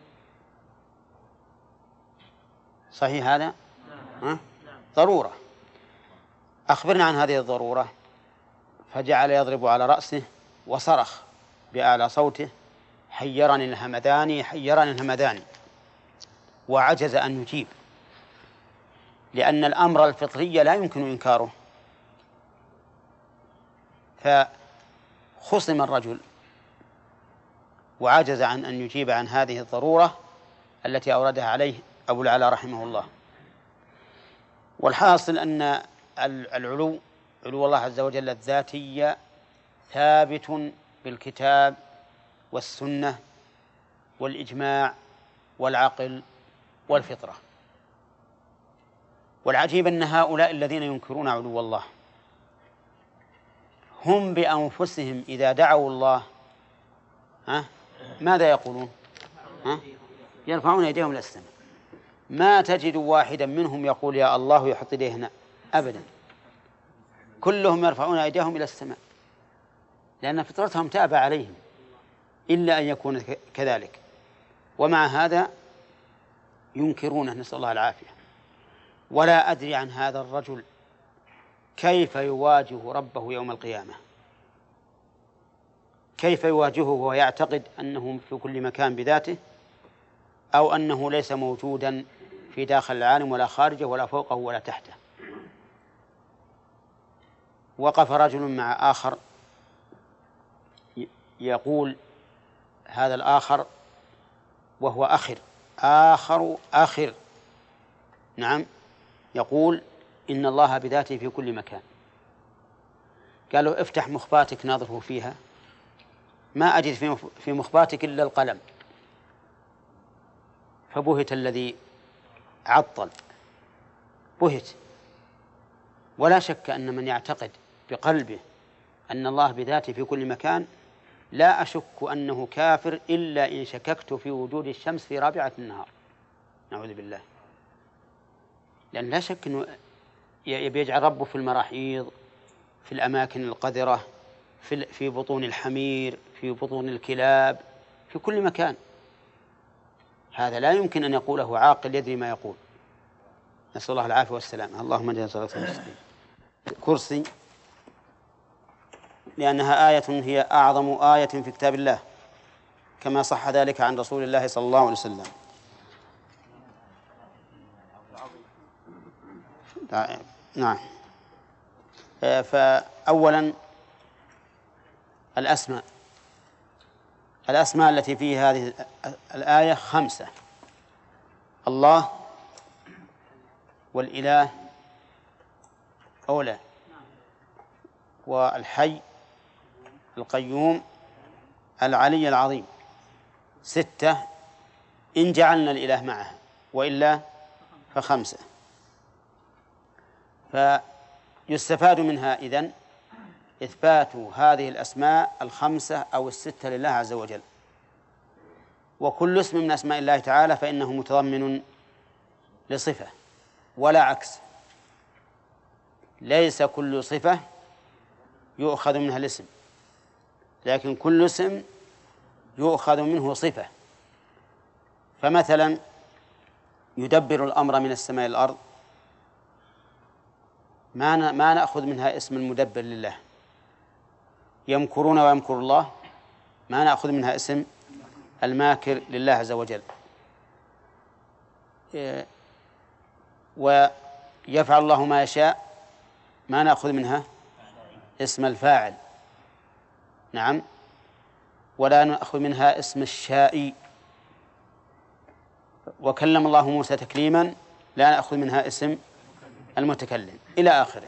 صحيح هذا؟ ضرورة. أخبرنا عن هذه الضرورة. فجعل يضرب على رأسه وصرخ بأعلى صوته: حيرني الهمداني، حيرني الهمداني. وعجز أن يجيب، لأن الأمر الفطري لا يمكن إنكاره. فخصم الرجل وعجز عن أن يجيب عن هذه الضرورة التي أوردها عليه أبو العلاء رحمه الله. والحاصل أن علو الله عز وجل الذاتي ثابت بالكتاب والسنة والإجماع والعقل والفطرة. والعجيب أن هؤلاء الذين ينكرون علو الله هم بأنفسهم إذا دعوا الله ماذا يقولون؟ يرفعون يديهم إلى السماء. ما تجد واحدا منهم يقول يا الله يحط يديه هنا أبدا، كلهم يرفعون أيديهم إلى السماء، لأن فطرتهم تأبى عليهم إلا أن يكون كذلك. ومع هذا ينكرونه، نسأل الله العافية. ولا أدري عن هذا الرجل كيف يواجه ربه يوم القيامة، كيف يواجهه وهو يعتقد أنه في كل مكان بذاته، أو أنه ليس موجودا في داخل العالم ولا خارجه ولا فوقه ولا تحته. وقف رجل مع آخر يقول هذا الآخر وهو آخر نعم، يقول إن الله بذاته في كل مكان. قالوا افتح مخباتك ناظره فيها، ما أجد في مخباتك إلا القلم. فبهت الذي عطل، بهت. ولا شك أن من يعتقد بقلبه أن الله بذاته في كل مكان لا أشك أنه كافر إلا إن شككت في وجود الشمس في رابعة النهار، نعوذ بالله. لأن لا شك أنه يجعل ربه في المراحيض، في الأماكن القذرة، في بطون الحمير، في بطون الكلاب، في كل مكان. هذا لا يمكن أن يقوله عاقل يدري ما يقول. نسأل الله العافية والسلامة. اللهم اجعلنا صراط المستقيم. كرسي لأنها آية هي أعظم آية في كتاب الله، كما صح ذلك عن رسول الله صلى الله عليه وسلم. نعم. فأولا الأسماء. الأسماء التي في هذه الآية 5: الله، والإله أولى، والحي، القيوم، العلي العظيم. 6 إن جعلنا الإله معه، وإلا ف5. فيستفاد منها إذن إثبات هذه الأسماء 5 أو 6 لله عز وجل. وكل اسم من أسماء الله تعالى فإنه متضمن لصفة ولا عكس. ليس كل صفة يؤخذ منها الاسم، لكن كل اسم يؤخذ منه صفة. فمثلا يدبر الأمر من السماء إلى الأرض، ما نأخذ منها اسم المدبر لله. يمكرون ويمكر الله، ما نأخذ منها اسم الماكر لله عز وجل. ويفعل الله ما يشاء، ما نأخذ منها اسم الفاعل. نعم. ولا نأخذ منها اسم الشائي. وكلم الله موسى تكليما، لا نأخذ منها اسم المتكلم، إلى آخره.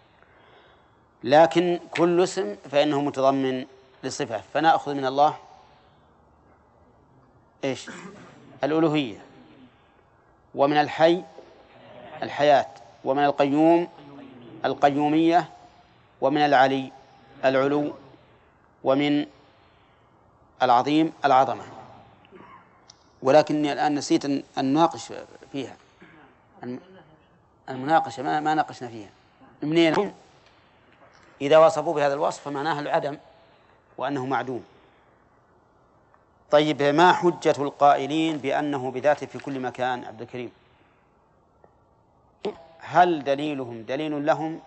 لكن كل اسم فإنه متضمن لصفة، فنأخذ من الله إيش؟ الألوهية، ومن الحي الحياة، ومن القيوم القيومية، ومن العلي العلو، ومن العظيم العظمة. ولكني الآن نسيت أن نناقش فيها المناقشة، ما ناقشنا فيها. منين؟ إذا وصفوا بهذا الوصف فمعناه العدم وأنه معدوم. طيب، ما حجة القائلين بأنه بذاته في كل مكان؟ عبد الكريم، هل دليلهم دليل لهم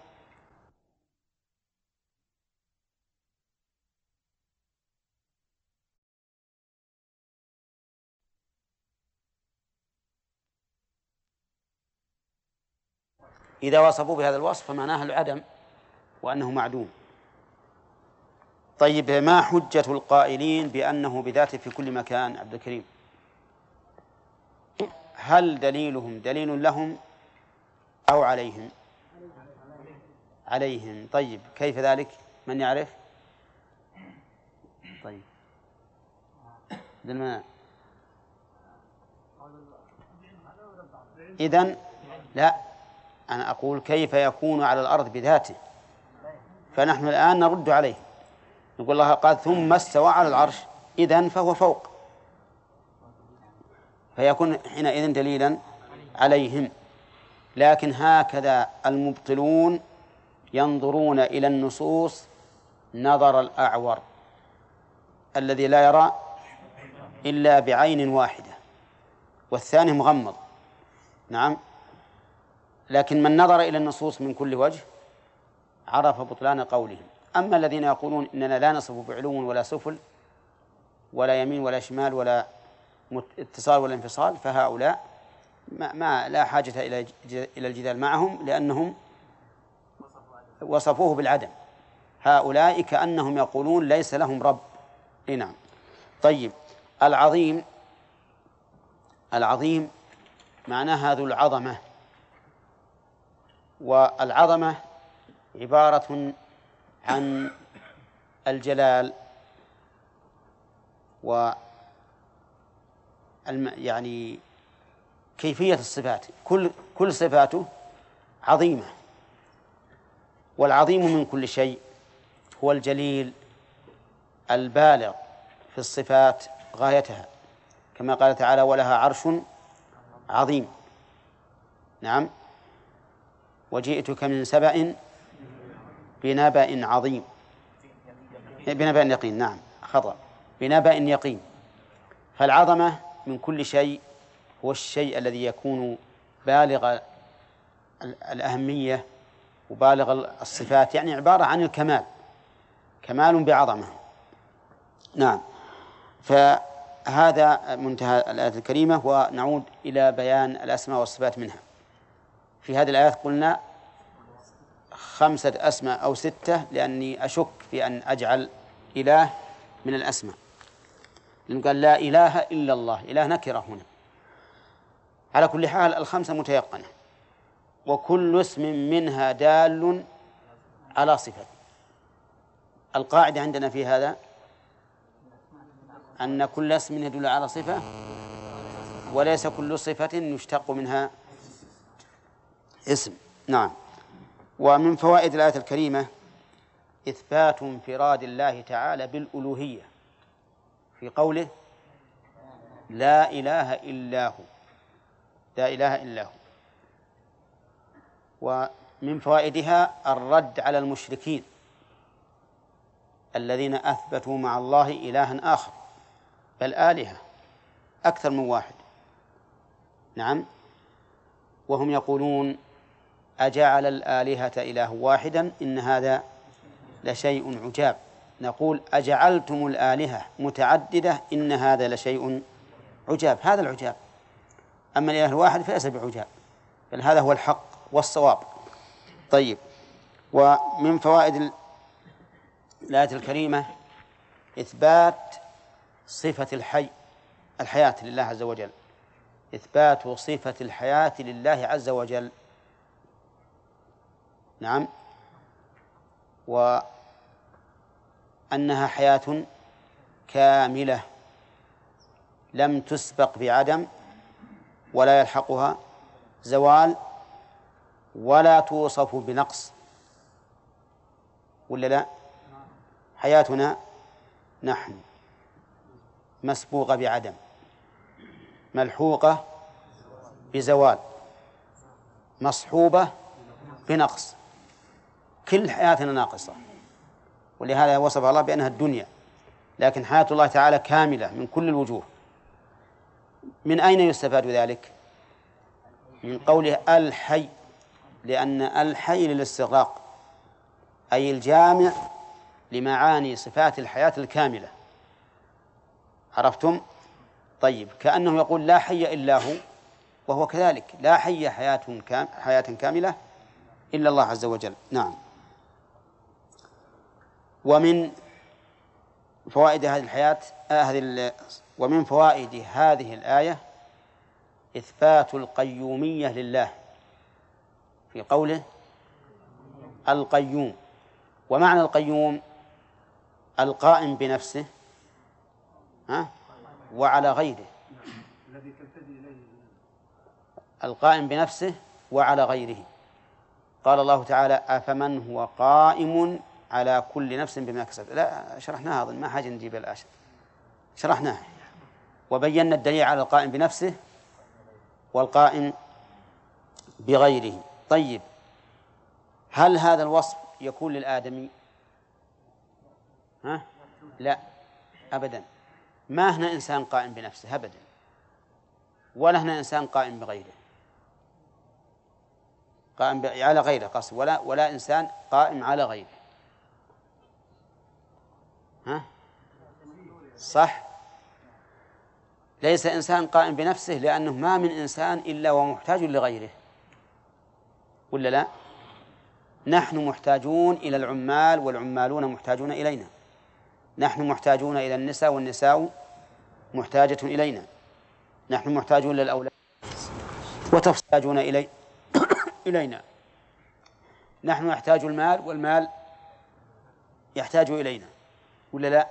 إذا وصفوا بهذا الوصف فمعناه العدم وأنه معدوم؟ طيب، ما حجة القائلين بأنه بذاته في كل مكان؟ عبد الكريم، هل دليلهم دليل لهم أو عليهم؟ عليهم. طيب، كيف ذلك؟ من يعرف؟ طيب، إذن لا، أنا أقول كيف يكون على الأرض بذاته؟ فنحن الآن نرد عليه، نقول الله قال ثم استوى على العرش، إذن فهو فوق، فيكون حينئذ دليلا عليهم. لكن هكذا المبطلون ينظرون إلى النصوص نظر الأعور الذي لا يرى إلا بعين واحدة والثاني مغمض. نعم. لكن من نظر إلى النصوص من كل وجه عرف بطلان قولهم. أما الذين يقولون إننا لا نصف بعلو ولا سفل ولا يمين ولا شمال ولا اتصال ولا انفصال، فهؤلاء ما لا حاجة إلى الجدال معهم، لأنهم وصفوه بالعدم. هؤلاء كأنهم يقولون ليس لهم رب. نعم. طيب، العظيم، العظيم معناها ذو العظمة، والعظمة عبارة عن الجلال يعني كيفية الصفات، كل صفاته عظيمة. والعظيم من كل شيء هو الجليل البالغ في الصفات غايتها، كما قال تعالى ولها عرش عظيم. نعم. وجئتك من سبأ بنبأ عظيم، بنبأ يقين. نعم، خطأ، بنبأ يقين. فالعظمة من كل شيء هو الشيء الذي يكون بالغ الأهمية وبالغ الصفات، يعني عبارة عن الكمال، كمال بعظمة. نعم. فهذا منتهى الآية الكريمة. ونعود إلى بيان الأسماء والصفات منها. في هذه الآيات قلنا 5 أسماء أو 6، لأني أشك في أن أجعل إله من الأسماء، لأنه قال لا إله إلا الله، إله نكرة هنا. على كل حال الخمسة متيقنة، وكل اسم منها دال على صفة. القاعدة عندنا في هذا أن كل اسم يدل على صفة، وليس كل صفة يشتق منها اسم. نعم. ومن فوائد الآية الكريمة إثبات انفراد الله تعالى بالألوهية في قوله لا إله إلا هو، لا إله إلا هو. ومن فوائدها الرد على المشركين الذين أثبتوا مع الله إلها آخر، بل آلهة أكثر من واحد. نعم. وهم يقولون أجعل الآلهة إله واحدا إن هذا لشيء عجاب. نقول أجعلتم الآلهة متعددة إن هذا لشيء عجاب. هذا العجاب، أما الإله الواحد فليس بعجاب، بل هذا هو الحق والصواب. طيب. ومن فوائد الآية الكريمة إثبات صفة الحياة لله عز وجل، إثبات صفة الحياة لله عز وجل. نعم. وأنها حياة كاملة لم تسبق بعدم، ولا يلحقها زوال، ولا توصف بنقص، ولا لا؟ حياتنا نحن مسبوقة بعدم، ملحوقة بزوال، مصحوبة بنقص، كل حياتنا ناقصة، ولهذا وصف الله بأنها الدنيا. لكن حياة الله تعالى كاملة من كل الوجوه. من أين يستفاد ذلك؟ من قوله الحي، لأن الحي للاستغراق، أي الجامع لمعاني صفات الحياة الكاملة. عرفتم؟ طيب. كأنه يقول لا حي إلا هو، وهو كذلك لا حي حياة كاملة إلا الله عز وجل. نعم. ومن فوائد هذه ومن فوائد هذه الآية إثبات القيومية لله في قوله القيوم. ومعنى القيوم القائم بنفسه وعلى غيره، القائم بنفسه وعلى غيره. قال الله تعالى أفمن هو قائم على كل نفس بما كسبت. لا، شرحناها أظن، ما حاجة نجيب الآية، شرحناها وبينا الدليل على القائم بنفسه والقائم بغيره. طيب، هل هذا الوصف يكون للآدمي؟ لا أبدا، ما هنا إنسان قائم بنفسه أبدا، ولا هنا إنسان قائم بغيره، قائم على غيره قصد، ولا إنسان قائم على غيره. صح، ليس إنسان قائم بنفسه، لأنه ما من إنسان إلا ومحتاج لغيره، ولا لا؟ نحن محتاجون إلى العمال، والعمالون محتاجون إلينا. نحن محتاجون إلى النساء، والنساء محتاجة إلينا. نحن محتاجون للأولاد وتحتاجون إلينا. نحن نحتاج المال، والمال يحتاج إلينا، ولا لا؟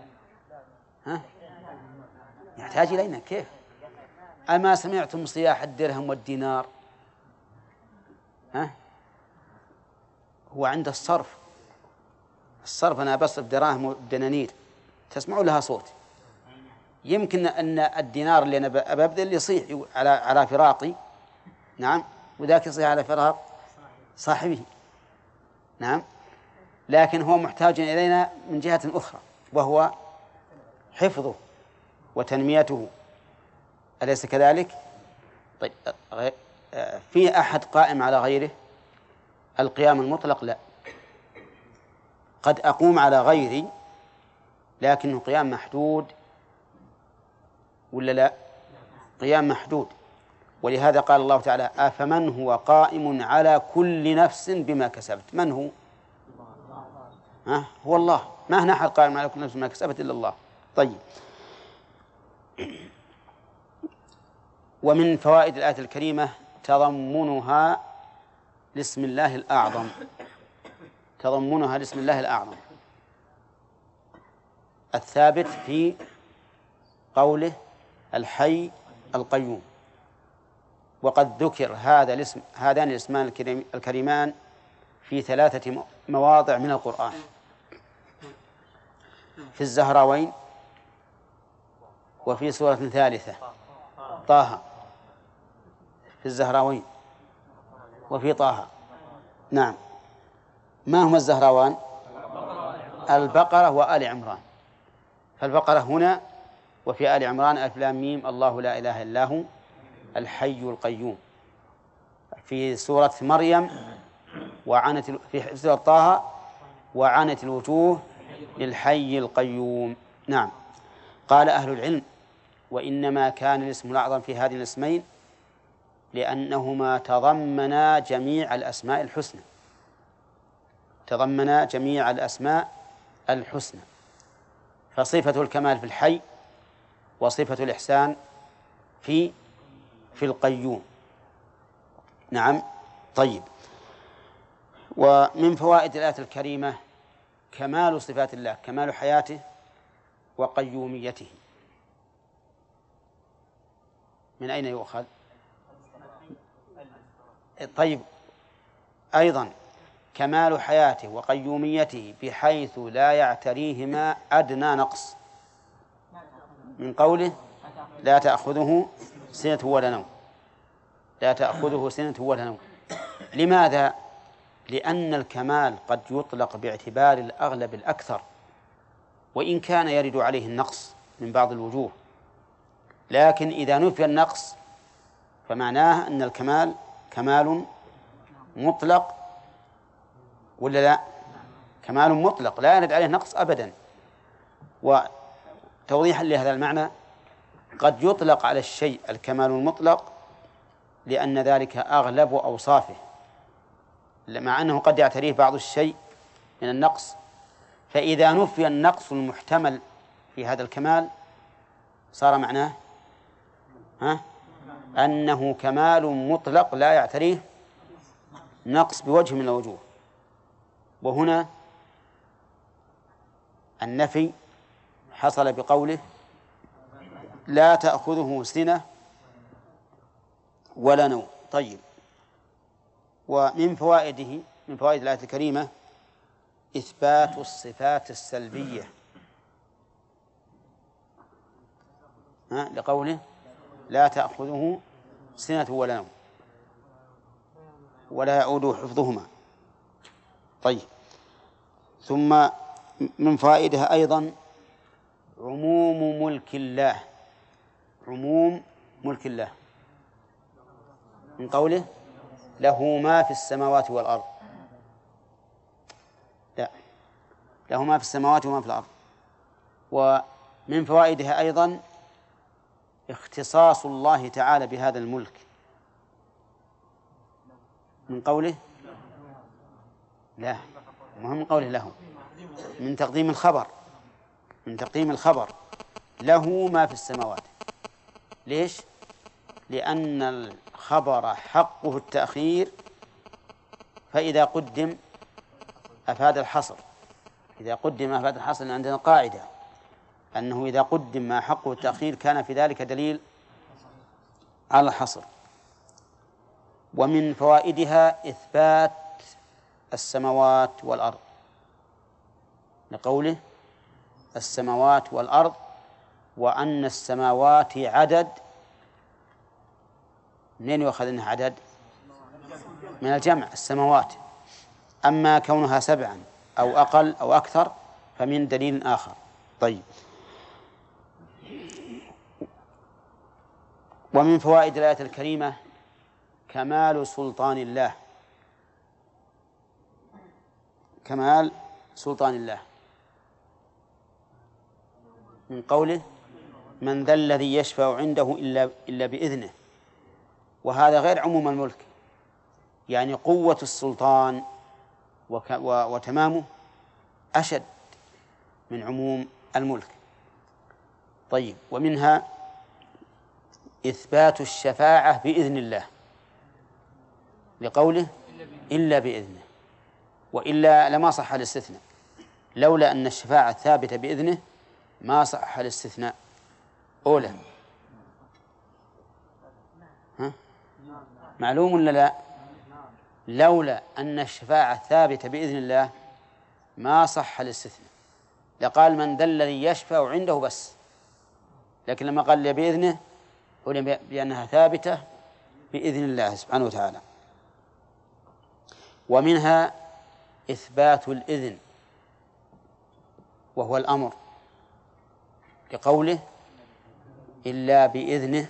يحتاج إلينا. كيف؟ أما سمعتم صياح الدرهم والدينار؟ هو عند الصرف أنا بصرف دراهم ودنانير، تسمعوا لها صوت. يمكن أن الدينار اللي أنا ببذل يصيح على فراقي، نعم، وذاك يصيح على فراق صاحبه، نعم، لكن هو محتاج إلينا من جهة أخرى، وهو حفظه وتنميته، أليس كذلك؟ طيب، في أحد قائم على غيره؟ القيام المطلق لا. قد أقوم على غيري لكنه قيام محدود، ولا لا؟ قيام محدود. ولهذا قال الله تعالى أفمن هو قائم على كل نفس بما كسبت. من هو؟ هو الله. ما هنا أحد قال ما لكم نفس ما كسبت إلا الله. طيب، ومن فوائد الآية الكريمة تضمنها لاسم الله الأعظم، تضمنها لاسم الله الأعظم الثابت في قوله الحي القيوم. وقد ذكر هذان الاسمان الكريمان في 3 مواضع من القرآن: في الزهراوين، وفي سورة ثالثة طه، في الزهراوين وفي طه. نعم، ما هما الزهراوان؟ البقرة وآل عمران. فالبقرة هنا، وفي آل عمران ألف لام ميم الله لا إله إلا هو الحي القيوم. في سورة مريم في سورة طه وعنت الوجوه للحي القيوم. نعم. قال أهل العلم: وإنما كان الاسم الأعظم في هذين الاسمين لأنهما تضمنا جميع الأسماء الحسنى، تضمنا جميع الأسماء الحسنى، فصفة الكمال في الحي، وصفة الإحسان في القيوم. نعم. طيب، ومن فوائد الآية الكريمة كمال صفات الله، كمال حياته وقيوميته. من أين يؤخذ؟ طيب، أيضا كمال حياته وقيوميته بحيث لا يعتريهما أدنى نقص، من قوله لا تأخذه سنة ولا نوم، لا تأخذه سنة ولا نوم. لماذا؟ لأن الكمال قد يطلق باعتبار الأغلب الأكثر، وإن كان يرد عليه النقص من بعض الوجوه، لكن إذا نفي النقص فمعناه أن الكمال كمال مطلق، ولا لا؟ كمال مطلق لا يرد عليه نقص أبدا. وتوضيحا لهذا المعنى: قد يطلق على الشيء الكمال المطلق لأن ذلك أغلب أوصافه، مع أنه قد يعتريه بعض الشيء من النقص، فإذا نفي النقص المحتمل في هذا الكمال صار معناه أنه كمال مطلق لا يعتريه نقص بوجه من الوجوه. وهنا النفي حصل بقوله لا تأخذه سنة ولا نوم. طيب، ومن فوائده، من فوائد الآية الكريمة إثبات الصفات السلبية لقوله لا تأخذه سنة ولا نوم ولا يعود حفظهما. طيب، ثم من فوائدها أيضا عموم ملك الله، عموم ملك الله، من قوله له ما في السماوات والأرض. لا، له ما في السماوات وما في الأرض. ومن فوائدها أيضا اختصاص الله تعالى بهذا الملك، من قوله لا، مهم قوله له، من تقديم الخبر، من تقديم الخبر له ما في السماوات. ليش؟ لأن الخبر حقه التأخير، فإذا قدم أفاد الحصر، إذا قدم أفاد الحصر. عندنا قاعدة أنه إذا قدم ما حقه التأخير كان في ذلك دليل على الحصر. ومن فوائدها إثبات السماوات والأرض، لقوله السماوات والأرض، وأن السماوات عدد. منين يؤخذ أنها عدد؟ من الجمع السماوات. أما كونها 7 أو أقل أو أكثر فمن دليل آخر. طيب، ومن فوائد الآية الكريمة كمال سلطان الله، كمال سلطان الله، من قوله من ذا الذي يشفع عنده إلا بإذنه. وهذا غير عموم الملك، يعني قوة السلطان وتمامه أشد من عموم الملك. طيب، ومنها إثبات الشفاعة بإذن الله لقوله إلا بإذنه، وإلا لما صح الاستثناء، لولا أن الشفاعة ثابتة بإذنه ما صح الاستثناء. أولى معلوم ولا لا؟ لولا أن الشفاعة ثابتة بإذن الله ما صح الاستثناء، لقال من ذا الذي يشفع عنده بس، لكن لما قال بإذنه علم بأنها ثابتة بإذن الله سبحانه وتعالى. ومنها إثبات الإذن وهو الأمر لقوله إلا بإذنه.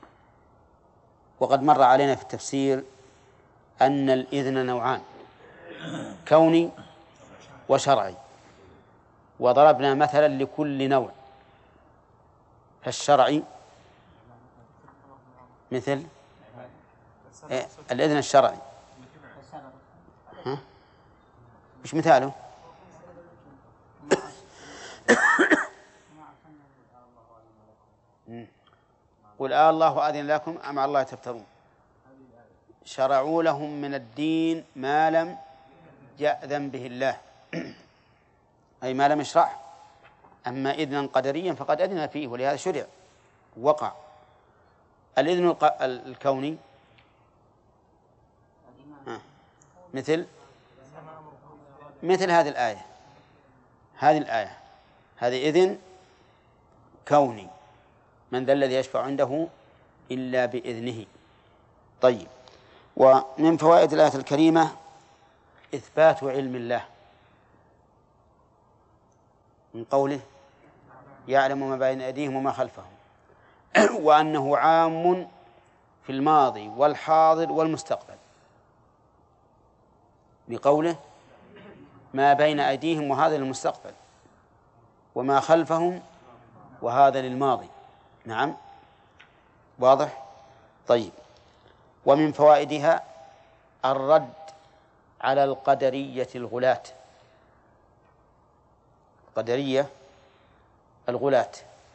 وقد مر علينا في التفسير أن الإذن نوعان، كوني وشرعي، وضربنا مثلا لكل نوع. فالشرعي مثل الإذن الشرعي، مش مثاله؟ قل الله أذن لكم أم على الله تفترون شرعوا لهم من الدين ما لم يأذن به الله، أي ما لم يشرعه. أما إذنا قدريا فقد أذن فيه، ولهذا شرع وقع. الإذن الكوني مثل هذه الآية، هذه إذن كوني، من ذا الذي يشفع عنده إلا بإذنه. طيب، ومن فوائد الآية الكريمة إثبات علم الله من قوله يعلم ما بين أيديهم وما خلفهم، وأنه عام في الماضي والحاضر والمستقبل، بقوله ما بين أيديهم وهذا للمستقبل، وما خلفهم وهذا للماضي. نعم، واضح. طيب، ومن فوائدها الرد على القدرية الغلاة. القدرية الغلاة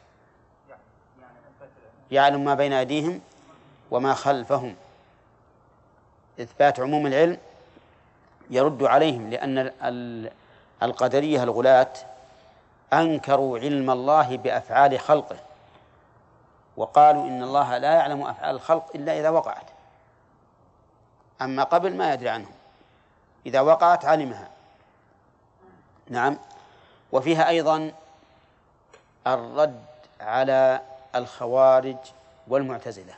يعلم ما بين أيديهم وما خلفهم، إثبات عموم العلم يرد عليهم، لأن القدرية الغلاة أنكروا علم الله بأفعال خلقه، وقالوا إن الله لا يعلم أفعال الخلق إلا إذا وقعت، أما قبل ما يدري عنهم، إذا وقعت علمها. نعم. وفيها أيضا الرد على الخوارج والمعتزلة،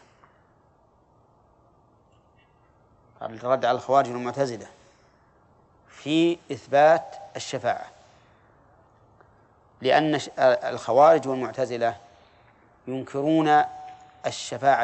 الرد على الخوارج والمعتزلة في إثبات الشفاعة، لأن الخوارج والمعتزلة ينكرون الشفاعة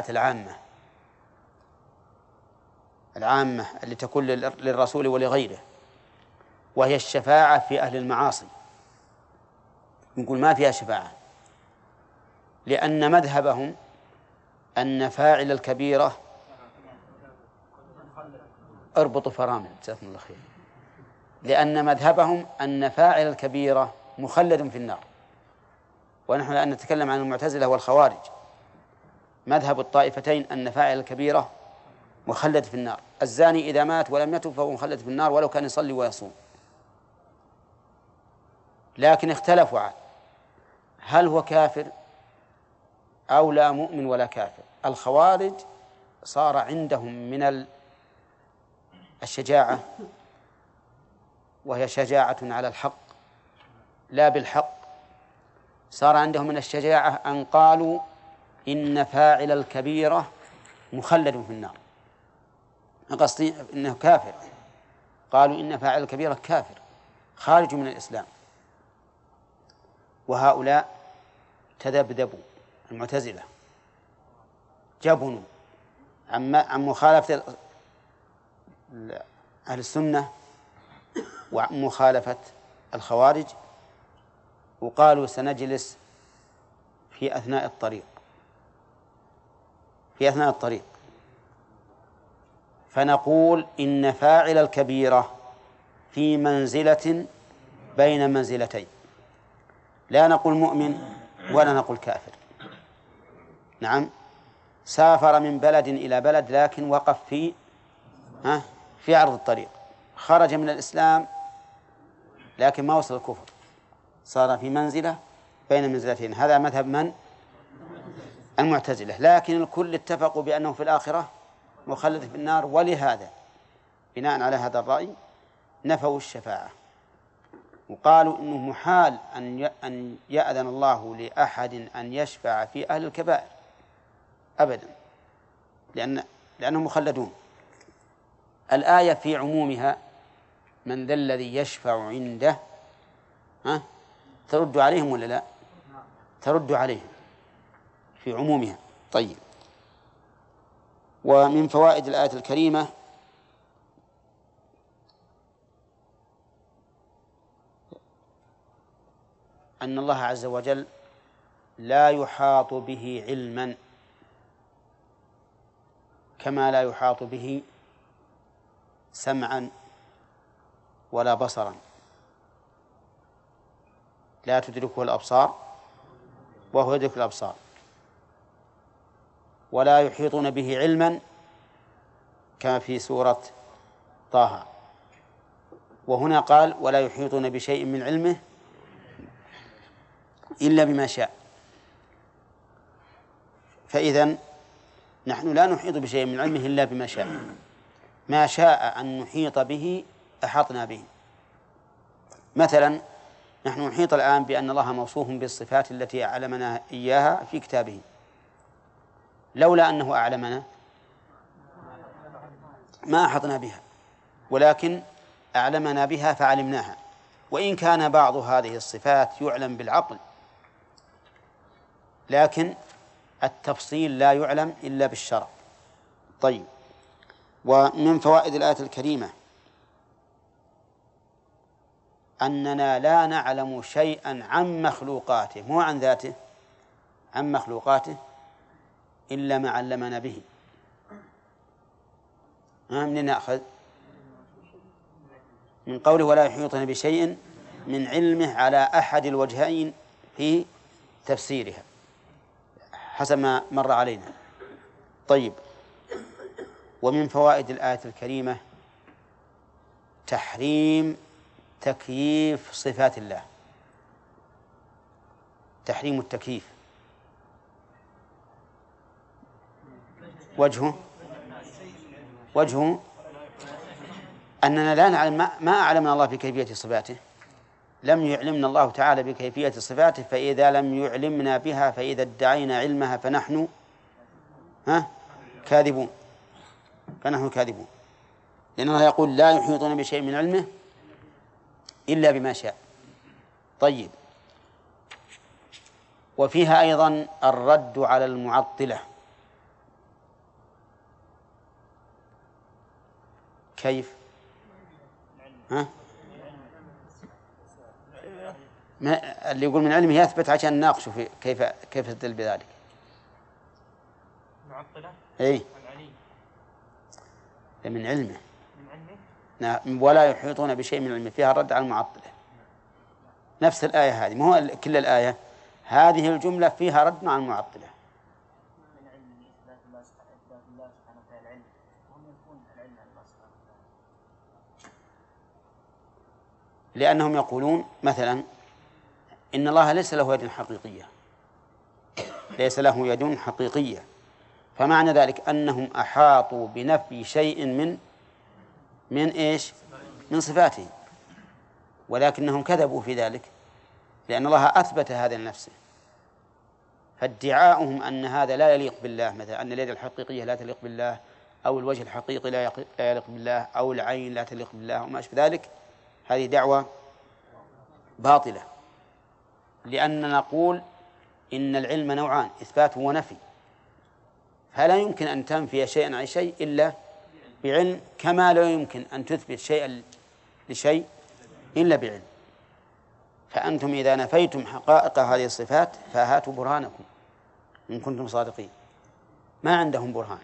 العامة التي تكون للرسول ولغيره، وهي الشفاعة في أهل المعاصي. نقول ما فيها شفاعة، لأن مذهبهم أن فاعل الكبيرة اربطوا فرامل، جزاكم الله خير، لأن مذهبهم أن فاعل الكبيرة مخلد في النار، ونحن الآن نتكلم عن المعتزلة والخوارج. مذهب الطائفتين أن فاعل الكبيرة مخلد في النار، الزاني إذا مات ولم يتب فهو مخلد في النار ولو كان يصلي ويصوم. لكن اختلفوا عن هل هو كافر أو لا مؤمن ولا كافر. الخوارج صار عندهم من الشجاعة، وهي شجاعة على الحق لا بالحق، صار عندهم من الشجاعة أن قالوا إن فاعل الكبيرة مخلد في النار، قصدي إنه كافر، قالوا إن فاعل الكبيرة كافر خارج من الإسلام. وهؤلاء تذبذبوا، المعتزلة جبنوا عن مخالفة أهل السنة وعن مخالفة الخوارج، وقالوا سنجلس في أثناء الطريق فنقول إن فاعل الكبيرة في منزلة بين منزلتين، لا نقول مؤمن ولا نقول كافر. نعم، سافر من بلد إلى بلد لكن وقف في عرض الطريق، خرج من الإسلام لكن ما وصل الكفر، صار في منزلة بين منزلتين. هذا مذهب من؟ المعتزلة. لكن الكل اتفقوا بأنه في الآخرة مخلد في النار، ولهذا بناء على هذا الرأي نفوا الشفاعة وقالوا إنه محال أن يأذن الله لأحد أن يشفع في أهل الكبائر أبدا، لأنهم مخلدون. الآية في عمومها من ذا الذي يشفع عنده ترد عليهم ولا لا؟ ترد عليهم في عمومها. طيب، ومن فوائد الآية الكريمة أن الله عز وجل لا يحاط به علما كما لا يحاط به سمعا ولا بصرا. لا تدركه الأبصار وهو يدرك الأبصار. ولا يحيطون به علما كما في سورة طه. وهنا قال ولا يحيطون بشيء من علمه إلا بما شاء. فإذن نحن لا نحيط بشيء من علمه إلا بما شاء. ما شاء أن نحيط به أحطنا به. مثلا نحن نحيط الآن بأن الله موصوف بالصفات التي أعلمنا إياها في كتابه. لولا أنه أعلمنا ما أحطنا بها، ولكن أعلمنا بها فعلمناها. وإن كان بعض هذه الصفات يعلم بالعقل، لكن التفصيل لا يعلم إلا بالشرع. طيب، ومن فوائد الآية الكريمة أننا لا نعلم شيئا عن مخلوقاته، مو عن ذاته، عن مخلوقاته إلا ما علمنا به. من نأخذ من قوله ولا يحيطون بشيء من علمه على أحد الوجهين في تفسيرها حسب ما مر علينا. طيب، ومن فوائد الآية الكريمة تحريم تكييف صفات الله، تحريم التكييف. وجهه أننا لا نعلم ما أعلمنا الله بكيفية صفاته. لم يعلمنا الله تعالى بكيفية صفاته، فإذا لم يعلمنا بها فإذا ادعينا علمها فنحن كاذبون. لأن الله يقول لا يحيطون بشيء من علمه إلا بما شاء. طيب، وفيها أيضا الرد على المعطلة. كيف؟ اللي يقول من علمه يثبت عشان نناقشه في كيف تدل بذلك. معطلة؟ إيه، من علمه. نعم، ولا يحيطون بشيء من علمه، فيها الرد على المعطلة. نفس الآية هذه، ما هو كل الآية، هذه الجملة فيها رد على المعطلة. من علم إثبات الله سبحانه وتعالى العلم، هم يكون العلم عن الله سبحانه وتعالى. لأنهم يقولون مثلا إن الله ليس له يد حقيقية، ليس له يد حقيقية، فمعنى ذلك أنهم أحاطوا بنفي شيء من إيش؟ من صفاته، ولكنهم كذبوا في ذلك، لأن الله أثبت هذا لنفسه. فادعاؤهم أن هذا لا يليق بالله، مثلا أن اليد الحقيقية لا تليق بالله، أو الوجه الحقيقي لا يليق بالله، أو العين لا تليق بالله، وما أشبه ذلك، هذه دعوة باطلة. لأننا نقول إن العلم نوعان، إثبات ونفي، فلا يمكن أن تنفي شيئا عن شيء إلا بعلم، كما لا يمكن أن تثبت شيئا لشيء إلا بعلم. فأنتم إذا نفيتم حقائق هذه الصفات فهاتوا برهانكم إن كنتم صادقين. ما عندهم برهان.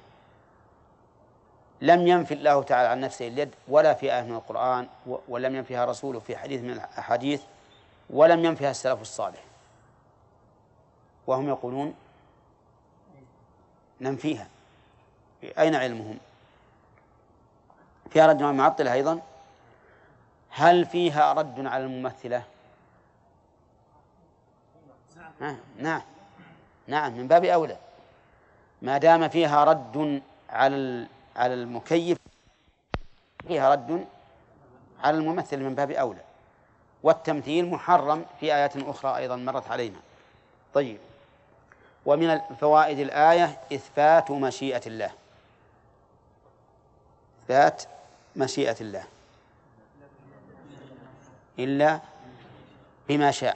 لم ينفي الله تعالى عن نفسه اليد ولا في آية من القرآن، ولم ينفيها رسوله في حديث من الأحاديث، ولم ينفيها السلف الصالح. وهم يقولون ننفيها. أين علمهم؟ فيها رد على المعطلة أيضا. هل فيها رد على الممثلة؟ نعم نعم، من باب أولى. ما دام فيها رد على المكيف فيها رد على الممثل من باب أولى. والتمثيل محرم في آيات أخرى أيضا مرت علينا. طيب، ومن فوائد الآية إثبات مشيئة الله، إثبات مشيئة الله إلا بما شاء،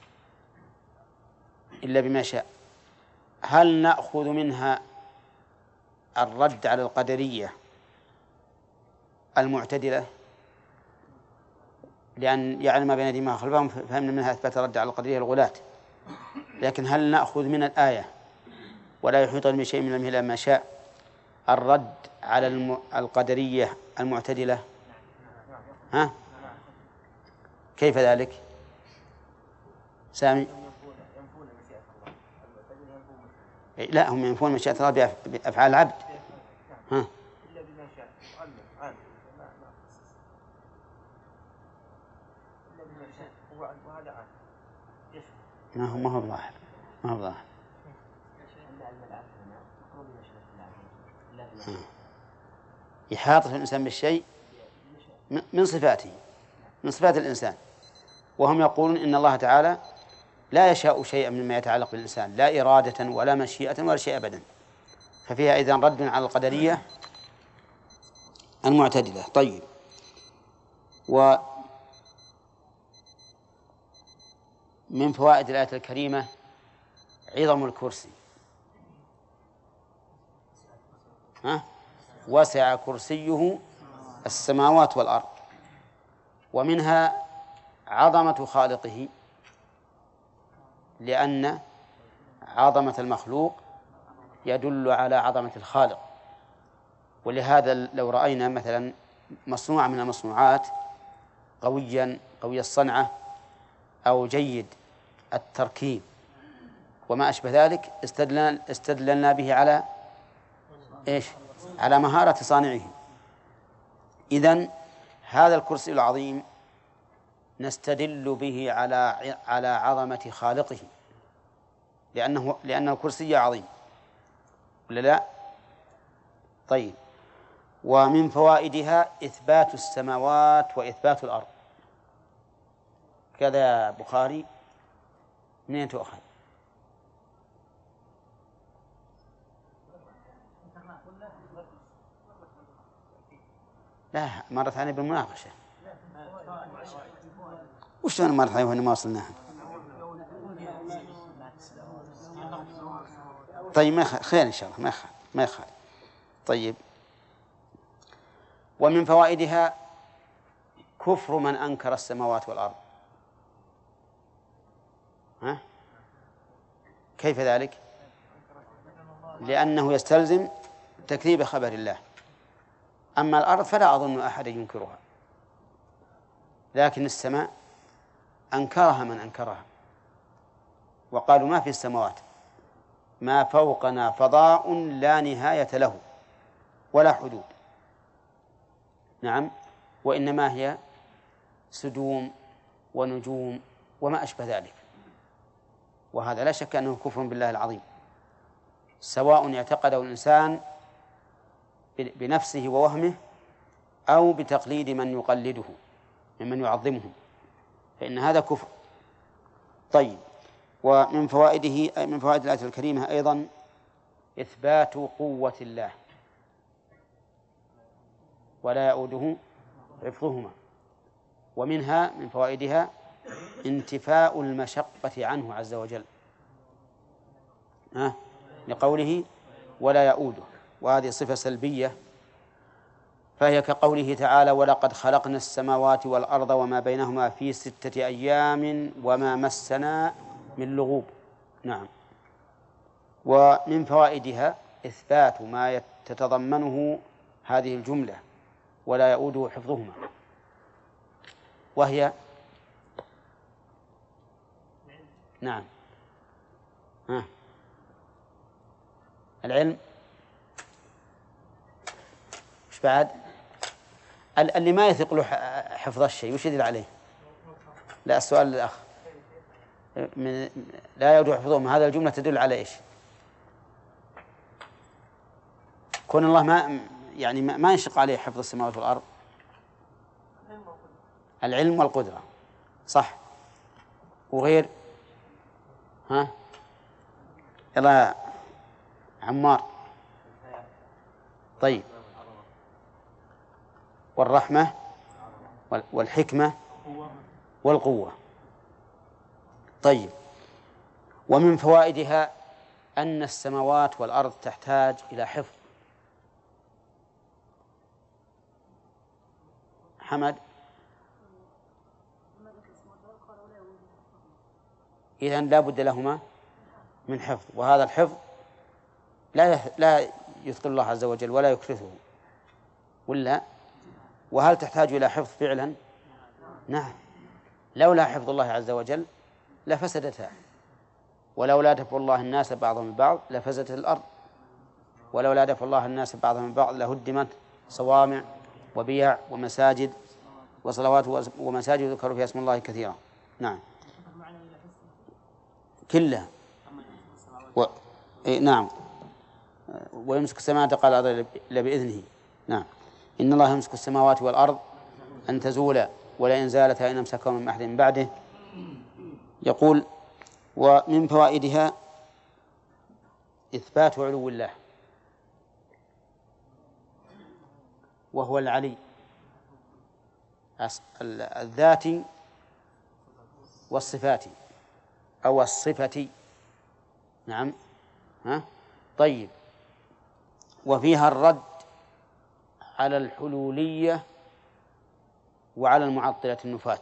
إلا بما شاء. هل نأخذ منها الرد على القدرية المعتدلة لأن يعلم ما بين أيديهم وما خلفهم، فهمنا منها إثبات الرد على القدرية الغلاة؟ لكن هل نأخذ من الآية ولا يحيطون بشيء من علمه إلا ما شاء الرد على القدرية المعتدلة؟ ها؟ كيف ذلك؟ سامي؟ لا، هم ينفون مشيئة الله بأفعال العبد. ها؟ ما هو ظاهر، ما هو ظاهر. إحاطة الإنسان بالشيء من صفاته، من صفات الإنسان. وهم يقولون إن الله تعالى لا يشاء شيئا مما يتعلق بالإنسان، لا إرادة ولا مشيئة ولا شيء أبدا. ففيها إذن رد على القدرية المعتدلة. طيب، ومن فوائد الآية الكريمة عظم الكرسي. وسع كرسيه السماوات والأرض. ومنها عظمة خالقه، لأن عظمة المخلوق يدل على عظمة الخالق. ولهذا لو رأينا مثلا مصنوعا من المصنوعات قوي الصنعة أو جيد التركيب وما أشبه ذلك، استدللنا به على إيش؟ على مهارة صانعه. إذن هذا الكرسي العظيم نستدل به على عظمة خالقه، لأنه كرسي عظيم، ولا لا؟ طيب، ومن فوائدها إثبات السماوات وإثبات الأرض. كذا يا بخاري، منين تؤخذ؟ لا، مرت علي بالمناقشة. وش أنا مرت علي وأنا ما وصلناها؟ طيب، ما خير إن شاء الله، ما يخالف. طيب، ومن فوائدها كفر من أنكر السماوات والأرض. كيف ذلك؟ لأنه يستلزم تكذيب خبر الله. أما الأرض فلا أظن أحد ينكرها، لكن السماء أنكرها من أنكرها، وقالوا ما في السماوات ما فوقنا فضاء لا نهاية له ولا حدود. نعم، وإنما هي سدوم ونجوم وما أشبه ذلك. وهذا لا شك أنه كفر بالله العظيم، سواء اعتقده الإنسان بنفسه ووهمه أو بتقليد من يقلده ممن يعظمه، فإن هذا كفر. طيب، ومن فوائده من فوائد الآية الكريمة أيضا إثبات قوة الله ولا يؤوده حفظهما. ومنها من فوائدها انتفاء المشقة عنه عز وجل، لقوله ولا يؤوده، وهذه صفة سلبية، فهي كقوله تعالى ولقد خلقنا السماوات والأرض وما بينهما في 6 أيام وما مسنا من لغوب. نعم. ومن فوائدها إثبات ما تتضمنه هذه الجملة ولا يؤوده حفظهما، وهي نعم ها العلم. وش بعد؟ اللي ما يثق له حفظ الشيء وش يدل عليه؟ لا، السؤال للأخ. لا يوجد حفظهم، هذا الجملة تدل على إيش؟ كون الله ما يشق عليه حفظ السماوات والأرض. العلم والقدرة، صح. وغير؟ ها يلا عمار. طيب، والرحمة والحكمة والقوة. طيب، ومن فوائدها أن السماوات والأرض تحتاج إلى حفظ. حمد. إذن لا بد لهما من حفظ، وهذا الحفظ لا يثقل الله عز وجل ولا يكرثه، ولا؟ وهل تحتاج إلى حفظ فعلا؟ نعم، لولا حفظ الله عز وجل لفسدتها، ولولا دفع الله الناس بعضهم ببعض لفسدت الأرض، ولولا دفع الله الناس بعضهم ببعض لهدمت صوامع وبيع ومساجد وصلوات ومساجد يذكر فيها اسم الله كثيرا. نعم كلها. نعم، ويمسك السماوات قال إلا بإذنه. نعم، إن الله يمسك السماوات والأرض أن تزولا ولئن زالتا إن أمسكهما من أحد من بعده. يقول: ومن فوائدها إثبات علو الله، وهو العلي الذات والصفات أو الصفة. نعم. طيب، وفيها الرد على الحلولية وعلى المعطلة النفاة.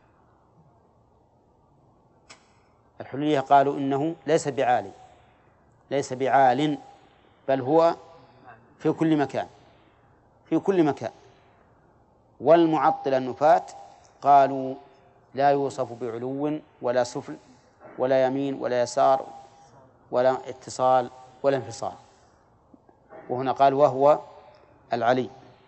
الحلولية قالوا إنه ليس بعال بل هو في كل مكان. والمعطلة النفاة قالوا لا يوصف بعلو ولا سفل ولا يمين ولا يسار ولا اتصال ولا انفصال، وهنا قال وهو العلي.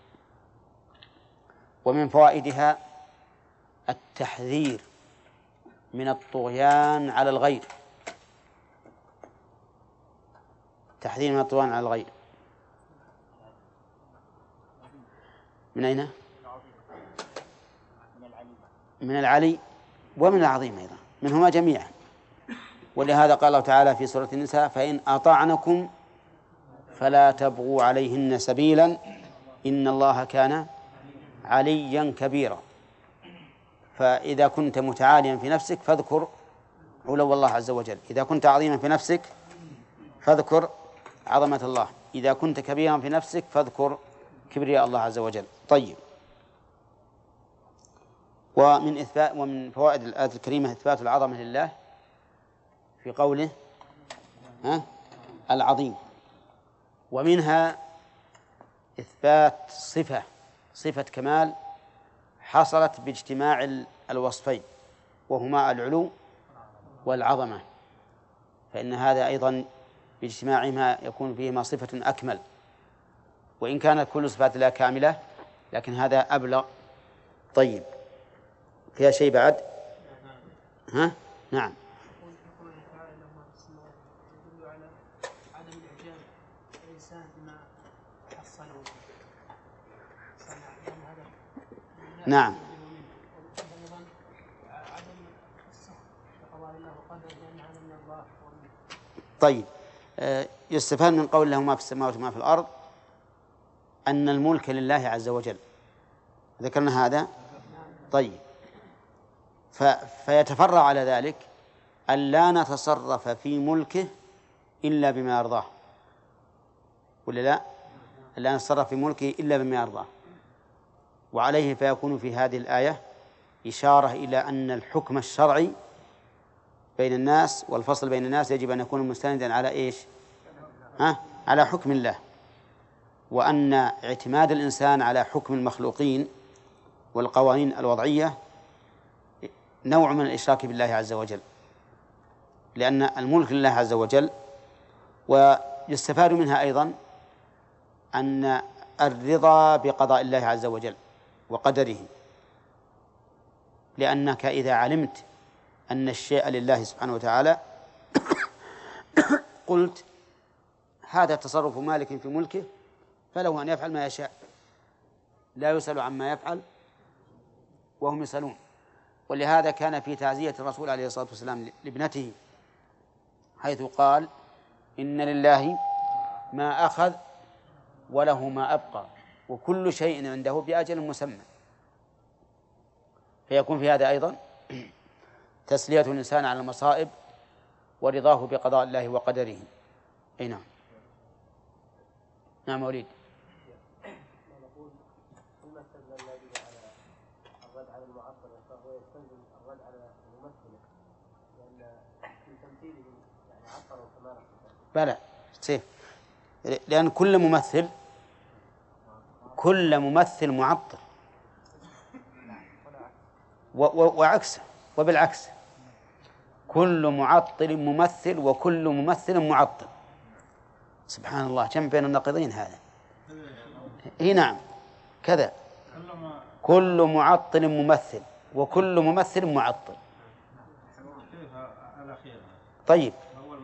ومن فوائدها التحذير من الطغيان على الغير. تحذير من الطغيان على الغير من أين؟ من العلي ومن العظيم أيضا، منهما جميعا. ولهذا قال الله تعالى في سورة النساء: فإن أطعنكم فلا تبغوا عليهن سبيلا إن الله كان عليا كبيرا. فإذا كنت متعاليا في نفسك فاذكر علو الله عز وجل، إذا كنت عظيما في نفسك فاذكر عظمة الله، إذا كنت كبيرا في نفسك فاذكر كبرياء الله عز وجل. طيب، ومن فوائد الآية الكريمة إثبات العظمة لله في قوله العظيم، ومنها إثبات صفة كمال حصلت باجتماع الوصفين وهما العلو والعظمة، فإن هذا أيضا باجتماعهما يكون فيهما صفة أكمل، وإن كانت كل صفات الله كاملة لكن هذا أبلغ. طيب، فيها شيء بعد؟ نعم. نعم. طيب، يستفاد من قول له ما في السماوات وما في الأرض أن الملك لله عز وجل، ذكرنا هذا. طيب، فيتفرع على ذلك أن لا نتصرف في ملكه إلا بما يرضاه، ولا لا نتصرف في ملكه إلا بما يرضاه. وعليه فيكون في هذه الآية إشارة إلى أن الحكم الشرعي بين الناس والفصل بين الناس يجب أن يكون مستندا على إيش؟ على حكم الله، وأن اعتماد الإنسان على حكم المخلوقين والقوانين الوضعية نوع من الإشراك بالله عز وجل. لأن الملك لله عز وجل. ويستفاد منها أيضا أن الرضا بقضاء الله عز وجل وقدره، لأنك إذا علمت أن الشيء لله سبحانه وتعالى قلت هذا تصرف مالك في ملكه فله أن يفعل ما يشاء، لا يسأل عما يفعل وهم يسألون. ولهذا كان في تعزية الرسول عليه الصلاة والسلام لابنته حيث قال إن لله ما أخذ وله ما أبقى وكل شيء عنده بأجل مسمى. فيكون في هذا أيضا تسلية الإنسان على المصائب ورضاه بقضاء الله وقدره. أي نعم. نعم وليد. نقول ثم استدل الذي على الرد على المعطلة فهو يستلزم الرد على الممثلة، لأن في تمثيلهم يعني عطلوا كمال الصفات. بلى سيف، لأن كل ممثل معطل وعكسه، وبالعكس كل معطل ممثل وكل ممثل معطل. سبحان الله، جمع بين النقيضين هذا. اي نعم كذا، كل معطل ممثل وكل ممثل معطل. طيب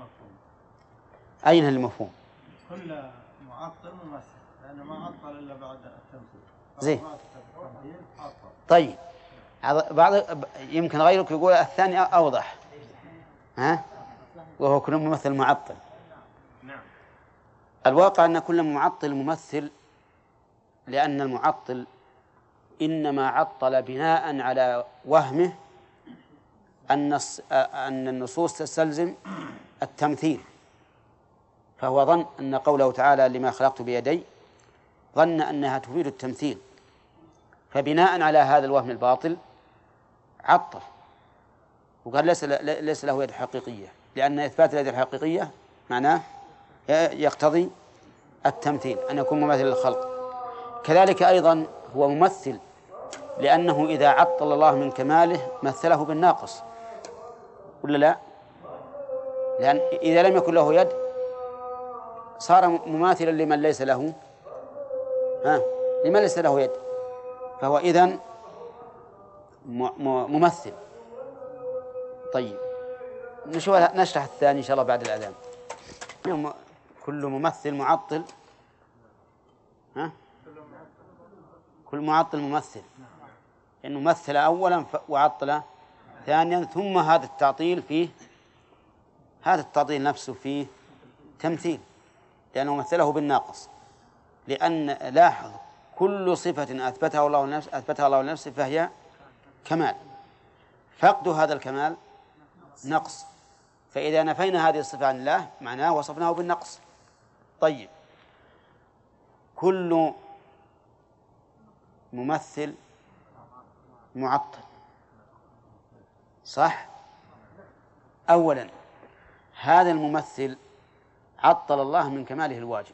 أين المفهوم؟ كل معطل ممثل لأنه ما عطل إلا بعد التمثيل. زين. طيب بعض يمكن غيرك يقول الثاني أوضح، ها؟ وهو كل ممثل معطل. نعم. الواقع أن كل معطل ممثل، لأن المعطل إنما عطل بناء على وهمه أن النصوص تستلزم التمثيل، فهو ظن أن قوله تعالى لما خلقت بيدي ظن أنها تفيد التمثيل، فبناء على هذا الوهم الباطل عطل وقال ليس له يد حقيقية، لأن إثبات اليد الحقيقية معناه يقتضي التمثيل، أن يكون مماثل للخلق. كذلك أيضا هو ممثل، لأنه إذا عطل الله من كماله مثله بالناقص، ولا لا؟ لأن إذا لم يكن له يد صار مماثلا لمن ليس له لمن ليس له يد، فهو إذن ممثل. طيب نشرح الثاني إن شاء الله بعد الأذان. كل ممثل معطل، كل معطل ممثل، إنه مثل أولا وعطل ثانيا، ثم هذا التعطيل فيه، هذا التعطيل نفسه فيه تمثيل، لأنه مثله بالناقص. لأن لاحظ كل صفة أثبتها الله لنفسه فهي كمال، فقد هذا الكمال نقص، فإذا نفينا هذه الصفة عن الله معناه وصفناه بالنقص. طيب كل ممثل معطل، صح؟ أولا هذا الممثل عطل الله من كماله الواجب،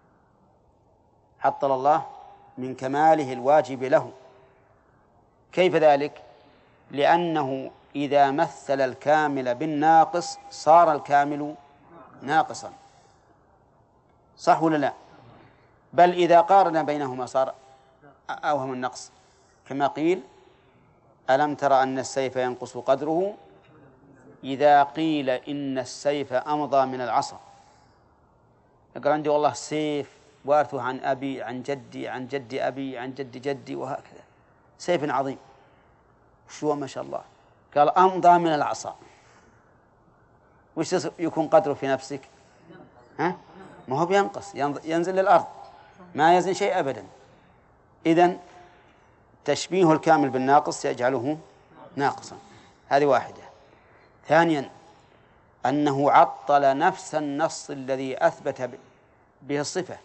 عطل الله من كماله الواجب له. كيف ذلك؟ لأنه إذا مثل الكامل بالناقص صار الكامل ناقصا، صح ولا لا؟ بل إذا قارن بينهما صار أوهم النقص، كما قيل ألم تر أن السيف ينقص قدره إذا قيل إن السيف أمضى من العصا. يقول عندي والله سيف وارثه عن أبي عن جدي عن جد أبي عن جد جدي وهكذا، سيف عظيم شو ما شاء الله، قال أمضى من العصا، وش يكون قدره في نفسك؟ ما هو بينقص، ينزل للأرض، ما يزن شيء أبدا. إذن تشبيه الكامل بالناقص يجعله ناقصا، هذه واحدة. ثانيا أنه عطل نفس النص الذي أثبت به الصفة.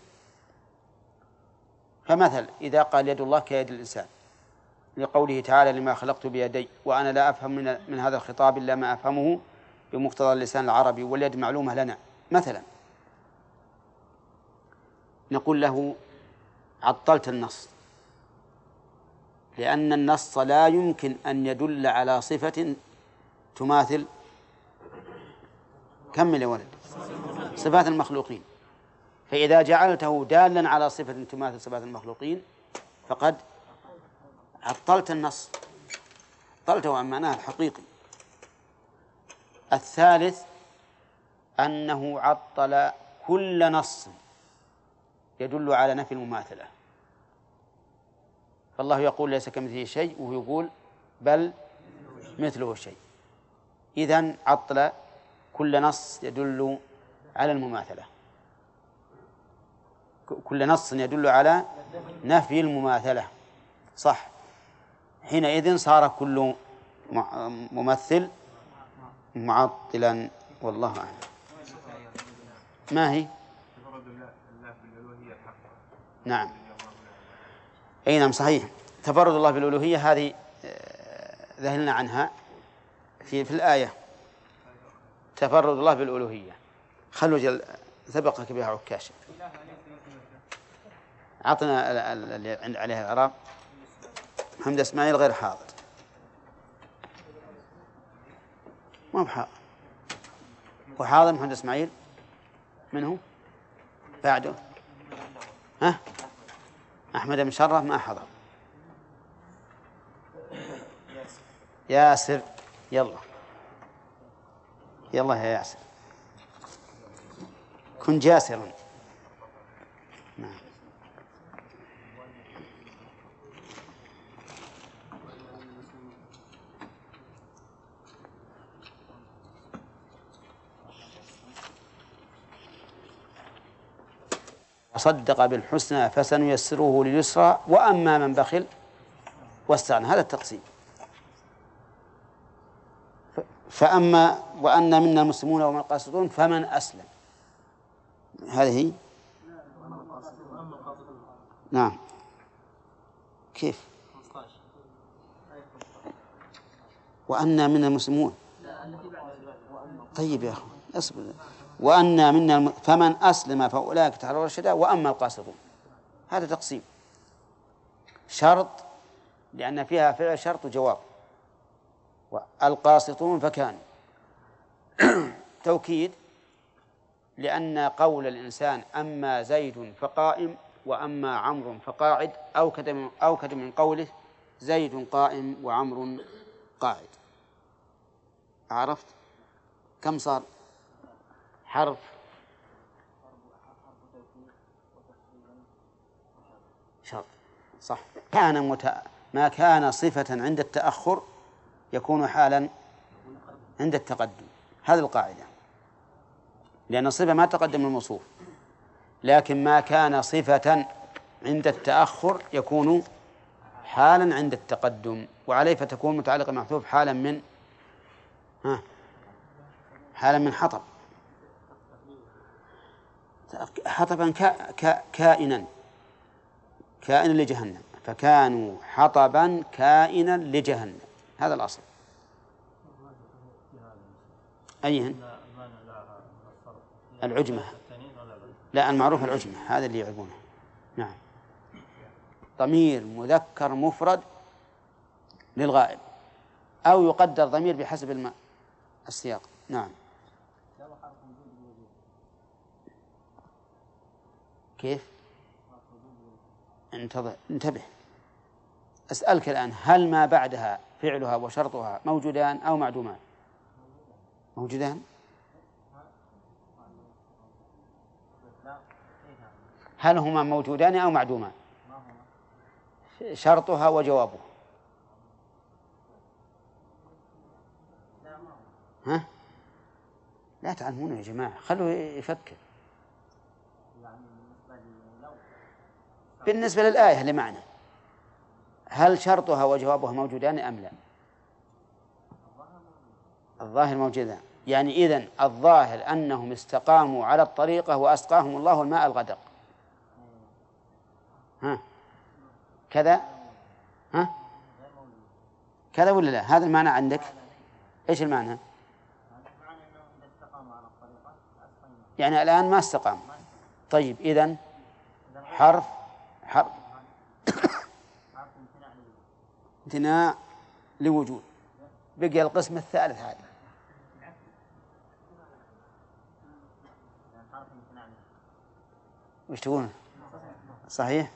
فمثل إذا قال يد الله كيد الإنسان لقوله تعالى لما خلقت بيدي، وأنا لا أفهم من هذا الخطاب إلا ما أفهمه بمقتضى اللسان العربي، واليد معلومة لنا مثلا، نقول له عطلت النص، لأن النص لا يمكن أن يدل على صفة تماثل كمل يا ولد. صفات المخلوقين. فإذا جعلته دالا على صفة تماثل صفات المخلوقين فقد عطلت النص، عطلته عن معناه الحقيقي. الثالث أنه عطل كل نص يدل على نفي المماثلة، فالله يقول ليس كمثله شيء وهو يقول بل مثله شيء، إذن عطل كل نص يدل على المماثلة، كل نص يدل على نفي المماثلة، صح. حينئذ صار كل ممثل معطلا، والله أعلم. ما هي؟ نعم، أي نعم صحيح. تفرد الله بالألوهية هذه ذهلنا عنها في الآية، تفرد الله بالألوهية. خلوا سبقك بها عكاشة. عطنا اللي عليها الإعراب. محمد إسماعيل غير حاضر، ما بحاضر. وحاضر محمد إسماعيل منه بعده؟ ها؟ أحمد بن شرف ما حضر. ياسر، يلا يلا يا ياسر، كن جاسرا. نعم. وصدق بالحسنى فسنيسره لليسرى وأما من بخل واستغنى. هذا التقسيم. فأما وأن منا المسلمون ومن القاسطون فمن أسلم، هذه نعم. كيف؟ وأن منا المسلمون. طيب يا أخي اصبر. وأن منا فمن أسلم فأولئك تحروا رشدا وأما القاسطون. هذا تقسيم شرط لأن فيها فعل شرط وجواب. والقاسطون فكان توكيد، لأن قول الإنسان أما زيد فقائم وأما عمرو فقاعد أوكد من قوله زيد قائم وعمرو قاعد. عرفت كم صار؟ حرف شرط، صح. ما كان صفة عند التأخر يكون حالا عند التقدم. هذه القاعدة، لأن الصفة ما تقدم الموصوف، لكن ما كان صفة عند التأخر يكون حالا عند التقدم، وعليه فتكون متعلقة محذوف حالا من حطب. حطبا كائنا لجهنم، فكانوا حطبا كائنا لجهنم. هذا الأصل. أيهن؟ العجمة. لا، المعروف العجمة، هذا اللي يعرفونه. نعم. ضمير مذكر مفرد للغائب، أو يقدر ضمير بحسب السياق. نعم. كيف؟ انتبه. أسألك الآن، هل ما بعدها فعلها وشرطها موجودان أو معدومان؟ موجودان. هل هما موجودان أو معدومان؟ شرطها وجوابه. ها؟ لا تعلمون يا جماعة، خلوه يفكر. بالنسبة للآية اللي معنا، هل شرطها وجوابها موجودان أم لا؟ الظاهر موجودان. يعني إذن الظاهر أنهم استقاموا على الطريقة وأسقاهم الله الماء الغدق. ها كذا؟ ها كذا ولا لا؟ هذا المعنى عندك؟ إيش المعنى؟ يعني الآن ما استقام. طيب إذن حرف امتناع لوجود. بقي القسم الثالث هذا. حرف امتناع. وش تقولون؟ صحيح.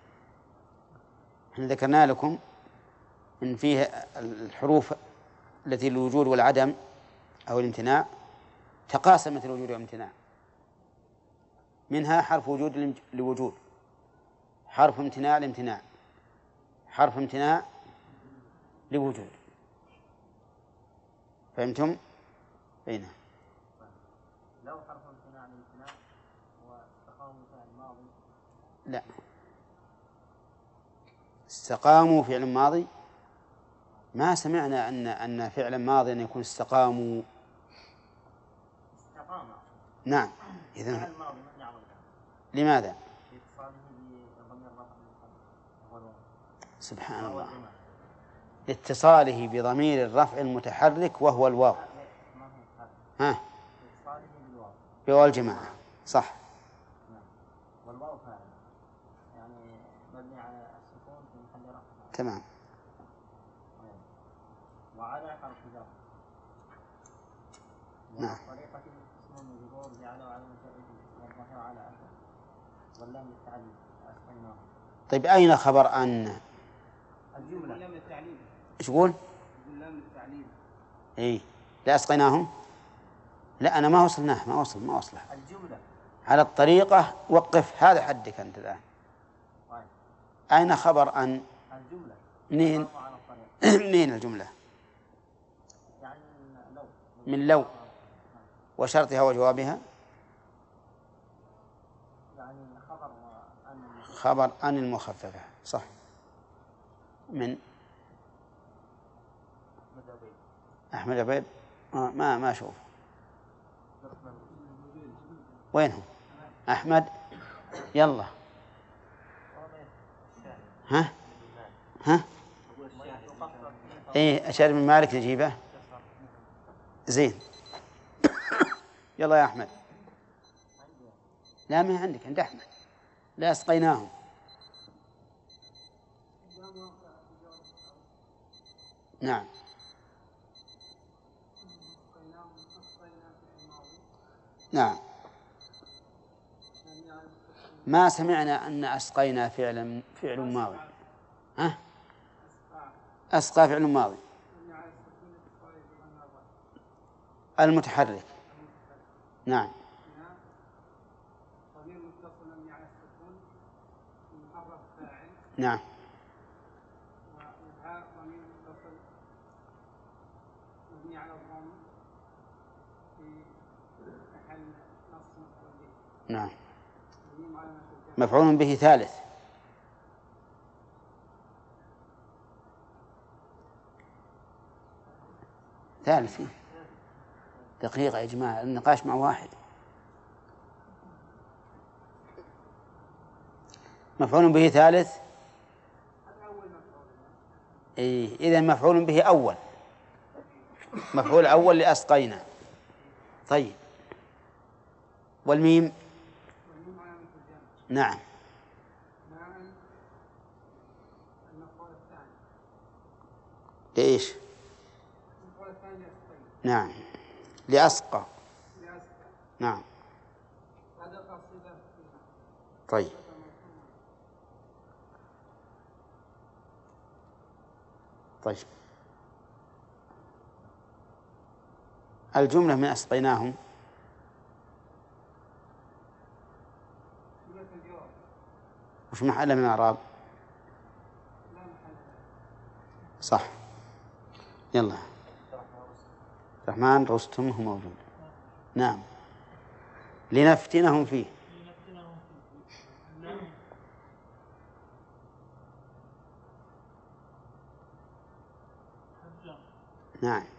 احنا ذكرنا لكم إن فيه الحروف التي الوجود والعدم أو الامتناع تقاسمت الوجود والامتناع، منها حرف وجود لوجود، حرف امتناع لامتناع، حرف امتناع لوجود. فهمتم؟ أين؟ لو حرف امتناع لامتناع واستقاموا فعل ماضي. لا، استقاموا فعل ماضي، ما سمعنا أن فعل ماضي أن يكون استقاموا. استقام. نعم. إذن فعل ماضي من يعمل. لماذا؟ لاتصاله بضمير الرفع. سبحان الله، لاتصاله بضمير الرفع المتحرك وهو الواو. ها؟ بواو الجماعة. صح. والواو فاعل يعني مبني على السكون في محل رفع. تمام. وعلى حرف جر. نعم. طريقة اسم المجرور جعله على والظاهر على أثر واللام للتعليل أسقيناه. طيب أين خبر أن؟ الجملة لام للتعليل. إيش يقول؟ لام للتعليل. إيه لا أسقيناهم. لا أنا ما وصلناه، ما وصله. الجملة على الطريقة وقف، هذا حدك أنت الآن. طيب. أين خبر أن؟ الجملة منين؟ منين الجملة؟ يعني لو. من لو وشرطها وجوابها. يعني خبر أن المخففة. صح. من أحمد عبيد. ما أشوف وينهم أحمد. يلا ها إيه أشار من مالك نجيبه. زين. يلا يا أحمد. لا ما عندك، عند أحمد. لا أسقيناهم. نعم. نعم. ما سمعنا أن أسقينا فعل ماضي. ها؟ أسقى فعل ماضي المتحرك. نعم. نعم. نعم. مفعول به ثالث. ثالث. دقيقة يا جماعة، النقاش مع واحد. مفعول به ثالث. إيه إذن مفعول به أول. مفعول أول لأسقينا. طيب والميم. نعم. لإيش؟ نعم لأسقى. نعم. طيب طيب الجملة من أسقيناهم وش محل من الإعراب؟ صح. يلا الرحمن رستم هو موجود. نعم. لنفتنهم فيه. نعم.